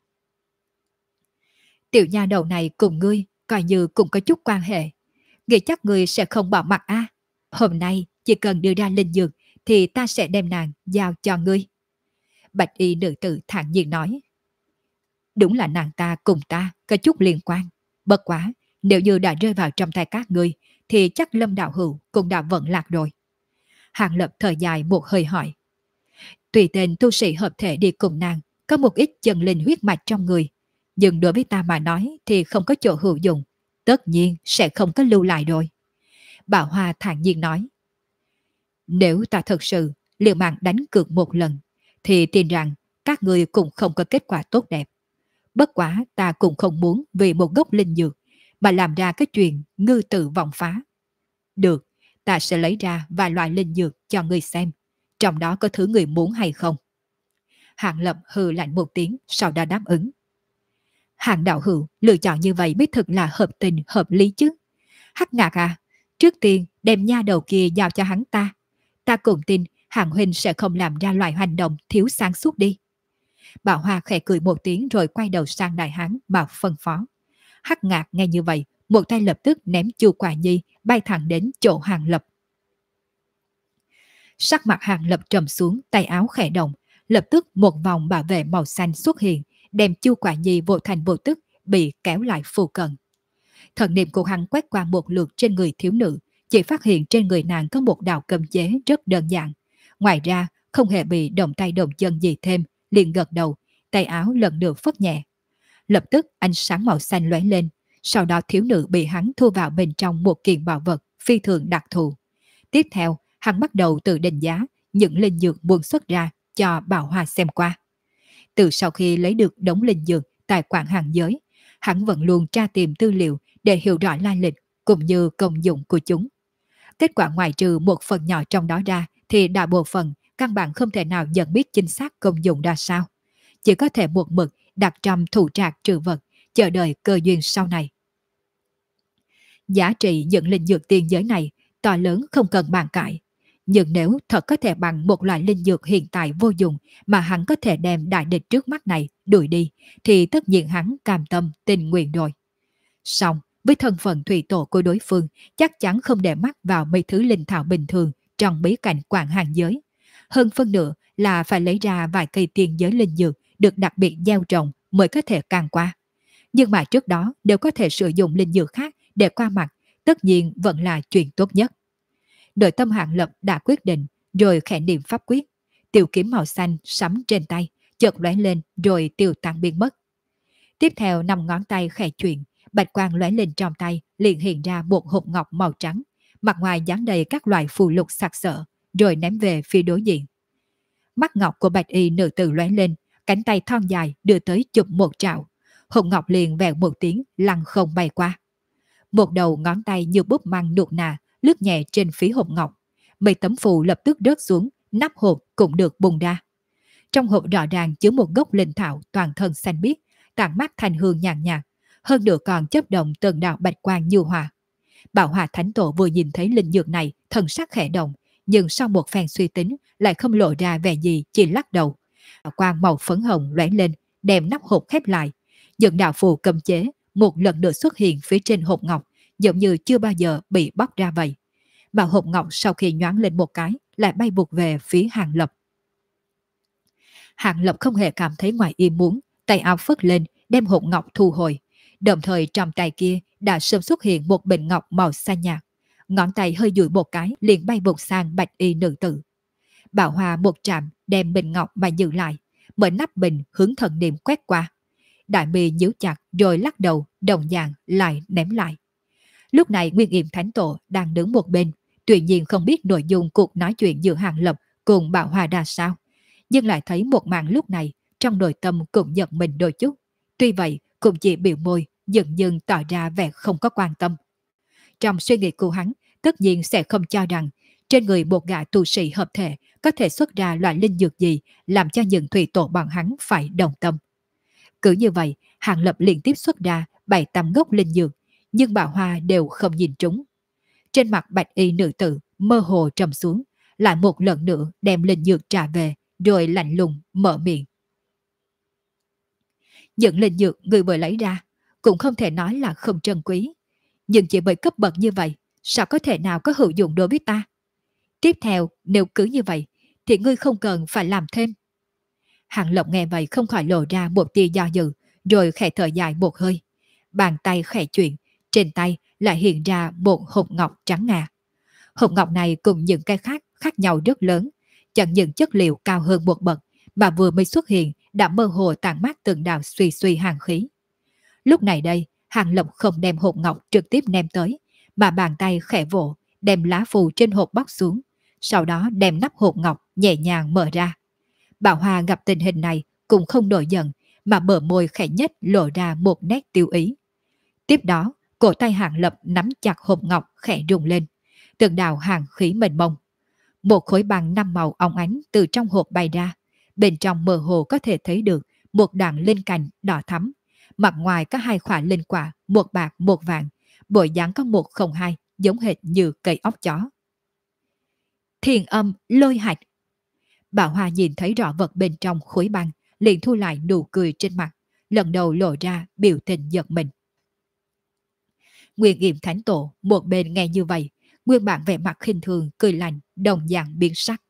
Tiểu nha đầu này cùng ngươi coi như cũng có chút quan hệ. Nghĩ chắc ngươi sẽ không bỏ mặt a. Hôm nay chỉ cần đưa ra linh dược thì ta sẽ đem nàng giao cho ngươi. Bạch y nữ tử thản nhiên nói. Đúng là nàng ta cùng ta có chút liên quan. Bất quá, nếu như đã rơi vào trong tay các ngươi thì chắc Lâm đạo hữu cũng đã vận lạc rồi. Hàng Lập thở dài một hơi hỏi. Tùy tên tu sĩ hợp thể đi cùng nàng có một ít chân linh huyết mạch trong người. Nhưng đối với ta mà nói thì không có chỗ hữu dụng. Tất nhiên sẽ không có lưu lại rồi. Bảo Hoa thản nhiên nói. Nếu ta thật sự liều mạng đánh cược một lần thì tin rằng các ngươi cũng không có kết quả tốt đẹp. Bất quá ta cũng không muốn vì một gốc linh dược mà làm ra cái chuyện ngư tự vọng phá. Được, ta sẽ lấy ra vài loại linh dược cho ngươi xem. Trong đó có thứ người muốn hay không? Hạng Lập hừ lạnh một tiếng, sau đó đáp ứng. Hạng đạo hữu lựa chọn như vậy mới thực là hợp tình hợp lý chứ. Hắc Ngạc à, trước tiên đem nha đầu kia giao cho hắn ta. Ta cũng tin Hạng huynh sẽ không làm ra loại hành động thiếu sáng suốt đi. Bảo Hoa khẽ cười một tiếng rồi quay đầu sang đại hán mà phân phó. Hắc Ngạc nghe như vậy, một tay lập tức ném Chu Quả Nhi bay thẳng đến chỗ Hàng Lập. Sắc mặt Hàng Lập trầm xuống, tay áo khẽ động, lập tức một vòng bảo vệ màu xanh xuất hiện, đem Chu Quả Nhi vô thành vô tức bị kéo lại phù cận. Thần niệm của hắn quét qua một lượt trên người thiếu nữ, chỉ phát hiện trên người nàng có một đạo cấm chế rất đơn giản. Ngoài ra, không hề bị động tay động chân gì thêm, liền gật đầu, tay áo lần lượt phất nhẹ. Lập tức ánh sáng màu xanh lóe lên, sau đó thiếu nữ bị hắn thu vào bên trong một kiện bảo vật phi thường đặc thù. Tiếp theo, hắn bắt đầu tự đánh giá những linh dược buôn xuất ra cho Bảo Hoa xem qua. Từ sau khi lấy được đống linh dược tại quảng hàng giới, hắn vẫn luôn tra tìm tư liệu để hiểu rõ lai lịch cũng như công dụng của chúng. Kết quả ngoài trừ một phần nhỏ trong đó ra thì đại bộ phận căn bản không thể nào nhận biết chính xác công dụng ra sao. Chỉ có thể một mực đặt trong thủ trạc trữ vật, chờ đợi cơ duyên sau này. Giá trị những linh dược tiên giới này to lớn không cần bàn cãi. Nhưng nếu thật có thể bằng một loại linh dược hiện tại vô dụng mà hắn có thể đem đại địch trước mắt này đuổi đi, thì tất nhiên hắn cam tâm tình nguyện rồi. Xong, với thân phận thủy tổ của đối phương, chắc chắn không để mắt vào mấy thứ linh thảo bình thường trong bí cảnh quảng hàng giới. Hơn phân nửa là phải lấy ra vài cây tiên giới linh dược được đặc biệt gieo trồng mới có thể càng qua. Nhưng mà trước đó đều có thể sử dụng linh dược khác để qua mặt, tất nhiên vẫn là chuyện tốt nhất. Nội tâm Hạng Lập đã quyết định, rồi khẽ niệm pháp quyết. Tiểu kiếm màu xanh sắm trên tay, chợt lóe lên rồi tiêu tan biến mất. Tiếp theo 5 ngón tay khẽ chuyển, bạch quang lóe lên trong tay, liền hiện ra một hộp ngọc màu trắng, mặt ngoài dán đầy các loại phù lục sặc sỡ, rồi ném về phía đối diện. Mắt ngọc của bạch y nữ tử lóe lên, cánh tay thon dài đưa tới chụp một trảo, hộp ngọc liền vèo một tiếng lăn không bay qua. Một đầu ngón tay như búp măng nuột nà lướt nhẹ trên phía hộp ngọc, mấy tấm phù lập tức rớt xuống, nắp hộp cũng được bung ra. Trong hộp rõ ràng chứa một gốc linh thảo toàn thân xanh biếc, tản mát thành hương nhàn nhạt, hơn nữa còn chớp động từng đạo bạch quang như hỏa. Bảo Hòa Thánh Tổ vừa nhìn thấy linh dược này, thần sắc khẽ động, nhưng sau một phen suy tính lại không lộ ra vẻ gì, chỉ lắc đầu. Đạo quang màu phấn hồng lóe lên, đem nắp hộp khép lại. Những đạo phù cấm chế một lần nữa xuất hiện phía trên hộp ngọc, giống như chưa bao giờ bị bóc ra vậy. Mà hộp ngọc sau khi nhoáng lên một cái lại bay vụt về phía Hàng Lập. Hàng Lập không hề cảm thấy ngoài ý muốn, tay áo phất lên, đem hộp ngọc thu hồi. Đồng thời trong tay kia đã sớm xuất hiện một bình ngọc màu xanh nhạt. Ngón tay hơi duỗi một cái liền bay vụt sang bạch y nữ tử. Bảo Hoa một chạm đem bình ngọc mà giữ lại, mở nắp bình hướng thần niệm quét qua. Đại mi nhíu chặt rồi lắc đầu, đồng dạng lại ném lại. Lúc này Nguyên Yểm Thánh Tổ đang đứng một bên, tuy nhiên không biết nội dung cuộc nói chuyện giữa Hàng Lập cùng Bảo Hoa ra sao, nhưng lại thấy một màn lúc này trong nội tâm cũng giật mình đôi chút. Tuy vậy cũng chỉ biểu môi, dần dần tỏ ra vẻ không có quan tâm. Trong suy nghĩ của hắn, tất nhiên sẽ không cho rằng trên người một gã tu sĩ hợp thể có thể xuất ra loại linh dược gì làm cho những thủy tổ bọn hắn phải đồng tâm. Cứ như vậy, Hàng Lập liên tiếp xuất ra 7-8 gốc linh dược, nhưng Bảo Hoa đều không nhìn trúng. Trên mặt bạch y nữ tử mơ hồ trầm xuống, lại một lần nữa đem linh dược trả về, rồi lạnh lùng mở miệng. Những linh dược người vừa lấy ra cũng không thể nói là không trân quý, nhưng chỉ bởi cấp bậc như vậy, sao có thể nào có hữu dụng đối với ta? Tiếp theo, nếu cứ như vậy, thì ngươi không cần phải làm thêm. Hàng Lộc nghe vậy không khỏi lộ ra một tia do dự, rồi khẽ thở dài một hơi. Bàn tay khẽ chuyển, trên tay lại hiện ra một hộp ngọc trắng ngà. Hộp ngọc này cùng những cái khác khác nhau rất lớn, chẳng những chất liệu cao hơn một bậc, mà vừa mới xuất hiện đã mơ hồ tản mát từng đạo suy suy hàng khí. Lúc này đây, Hàng Lộc không đem hộp ngọc trực tiếp ném tới, mà bàn tay khẽ vỗ, đem lá phù trên hộp bóc xuống, sau đó đem nắp hộp ngọc nhẹ nhàng mở ra. Bảo Hoa gặp tình hình này cũng không nổi giận, mà bờ môi khẽ nhếch lộ ra một nét tiêu ý. Tiếp đó, cổ tay Hàng Lập nắm chặt hộp ngọc khẽ rung lên, từng đạo hàng khí mênh mông. Một khối băng 5 màu óng ánh từ trong hộp bay ra, bên trong mơ hồ có thể thấy được một đoạn linh cành đỏ thắm, mặt ngoài có 2 quả linh quả, một bạc một vàng, bộ dáng có 102, giống hệt như cây óc chó. Thiên âm lôi hạch. Bảo Hoa nhìn thấy rõ vật bên trong khối băng, liền thu lại nụ cười trên mặt, lần đầu lộ ra biểu tình giật mình. Nguyên Yểm Thánh Tổ một bên nghe như vậy, nguyên bản vẻ mặt khinh thường cười lạnh, đồng dạng biến sắc.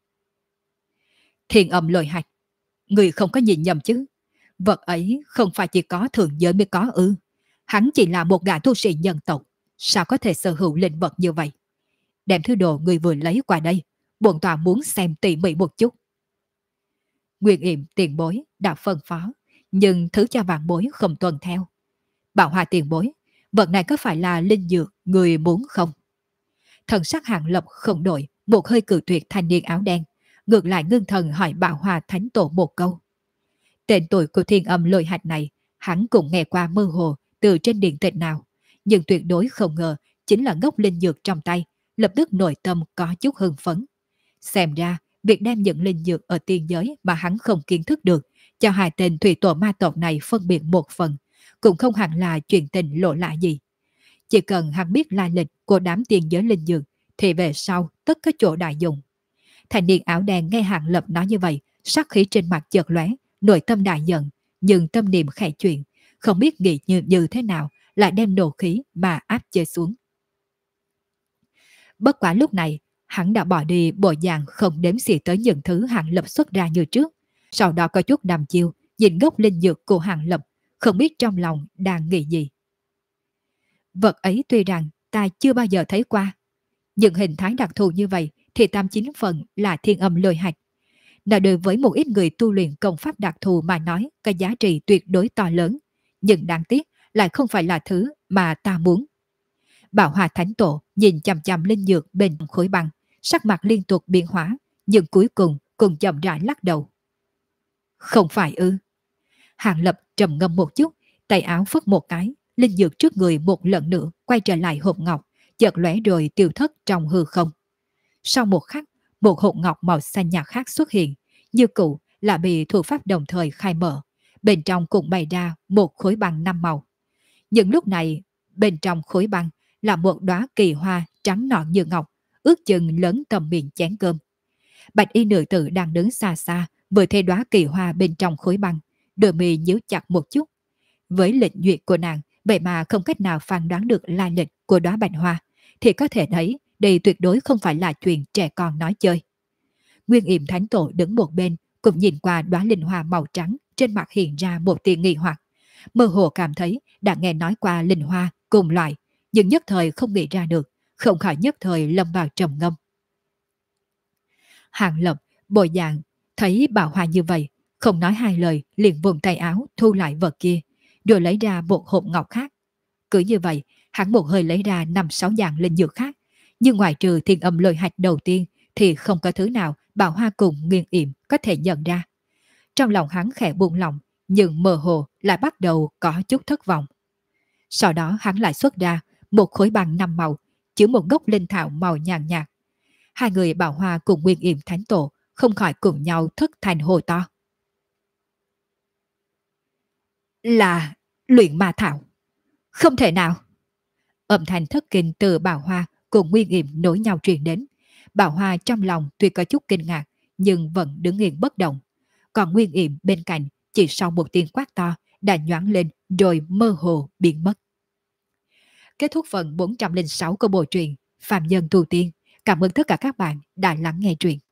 Thiên âm lôi hạch, người không có nhìn nhầm chứ? Vật ấy không phải chỉ có thường giới mới có ư? Hắn chỉ là một gã tu sĩ nhân tộc, sao có thể sở hữu linh vật như vậy? Đem thứ đồ người vừa lấy qua đây, bổn tọa muốn xem tỉ mỉ một chút. Nguyên Yểm tiền bối đã phân phó, nhưng thứ cho vạn bối không tuân theo. Bảo Hoa tiền bối, vật này có phải là linh dược người muốn không? Thần sắc Hàng Lập không đổi, một hơi cự tuyệt thanh niên áo đen, ngược lại ngưng thần hỏi Bảo Hoa Thánh Tổ một câu. Tên tuổi của thiên âm lôi hạch này, hắn cũng nghe qua mơ hồ từ trên điện tịch nào, nhưng tuyệt đối không ngờ chính là gốc linh dược trong tay, lập tức nội tâm có chút hưng phấn. Xem ra, việc đem những linh dược ở tiên giới mà hắn không kiến thức được, cho 2 tên thủy tổ ma tộc này phân biệt một phần, cũng không hẳn là chuyện tình lộ lạ gì. Chỉ cần hắn biết lai lịch của đám tiên giới linh dược, thì về sau tất có chỗ đại dụng. Thanh niên áo đen nghe Hàng Lập nói như vậy, sắc khí trên mặt chợt lóe, nội tâm đại giận, nhưng tâm niệm khẽ chuyển, không biết nghĩ như thế nào, lại đem nộ khí mà áp chế xuống. Bất quá lúc này, hắn đã bỏ đi bộ dạng không đếm xỉa tới những thứ Hàng Lập xuất ra như trước. Sau đó có chút đăm chiêu, nhìn gốc linh dược của Hàng Lập, không biết trong lòng đang nghĩ gì. Vật ấy tuy rằng ta chưa bao giờ thấy qua, nhưng hình thái đặc thù như vậy thì 89 phần là thiên âm lôi hạch. Là đối với một ít người tu luyện công pháp đặc thù mà nói, cái giá trị tuyệt đối to lớn, nhưng đáng tiếc lại không phải là thứ mà ta muốn. Bảo Hòa Thánh Tổ nhìn chằm chằm linh dược bên khối băng, sắc mặt liên tục biến hóa, nhưng cuối cùng chậm rãi lắc đầu. Không phải ư? Hàng Lập trầm ngâm một chút, tay áo phất một cái, linh dược trước người một lần nữa quay trở lại hộp ngọc, chợt lóe rồi tiêu thất trong hư không. Sau một khắc, một hộp ngọc màu xanh nhạt khác xuất hiện, như cũ là bị thủ pháp đồng thời khai mở, bên trong cũng bày ra một khối băng 5 màu. Nhưng lúc này, bên trong khối băng là một đóa kỳ hoa trắng nõn như ngọc, ước chừng lớn tầm miệng chén cơm. Bạch y nữ tử đang đứng xa xa, vừa thấy đóa kỳ hoa bên trong khối băng, đôi mi nhíu chặt một chút. Với lịch duyệt của nàng, vậy mà không cách nào phán đoán được lai lịch của đóa bạch hoa, thì có thể thấy đây tuyệt đối không phải là chuyện trẻ con nói chơi. Nguyên Yểm Thánh Tổ đứng một bên, cũng nhìn qua đóa linh hoa màu trắng, trên mặt hiện ra một tia nghi hoặc. Mơ hồ cảm thấy đã nghe nói qua linh hoa cùng loại, nhưng nhất thời không nghĩ ra được, không khỏi nhất thời lâm vào trầm ngâm. Hàng Lập bội dạng thấy Bảo Hoa như vậy, không nói hai lời liền vùng tay áo thu lại vật kia, rồi lấy ra một hộp ngọc khác. Cứ như vậy, hắn một hơi lấy ra 5-6 dạng linh dược khác, nhưng ngoài trừ thiên âm lôi hạch đầu tiên thì không có thứ nào Bảo Hoa cùng Nguyên Yểm có thể nhận ra. Trong lòng hắn khẽ buông lòng, nhưng mơ hồ lại bắt đầu có chút thất vọng. Sau đó hắn lại xuất ra một khối băng 5 màu, chứa một gốc linh thảo màu nhàn nhạt. Hai người Bảo Hoa cùng Nguyên Yểm Thánh Tổ không khỏi cùng nhau thất thành hồ to. Là luyện ma thảo. Không thể nào. Âm thanh thất kinh từ Bảo Hoa cùng Nguyên Yểm nối nhau truyền đến. Bảo Hoa trong lòng tuy có chút kinh ngạc, nhưng vẫn đứng yên bất động. Còn Nguyên Yểm bên cạnh, chỉ sau một tiếng quát to, đã nhoáng lên rồi mơ hồ biến mất. Kết thúc phần 406 của bộ truyện Phạm Nhân Tu Tiên. Cảm ơn tất cả các bạn đã lắng nghe truyện.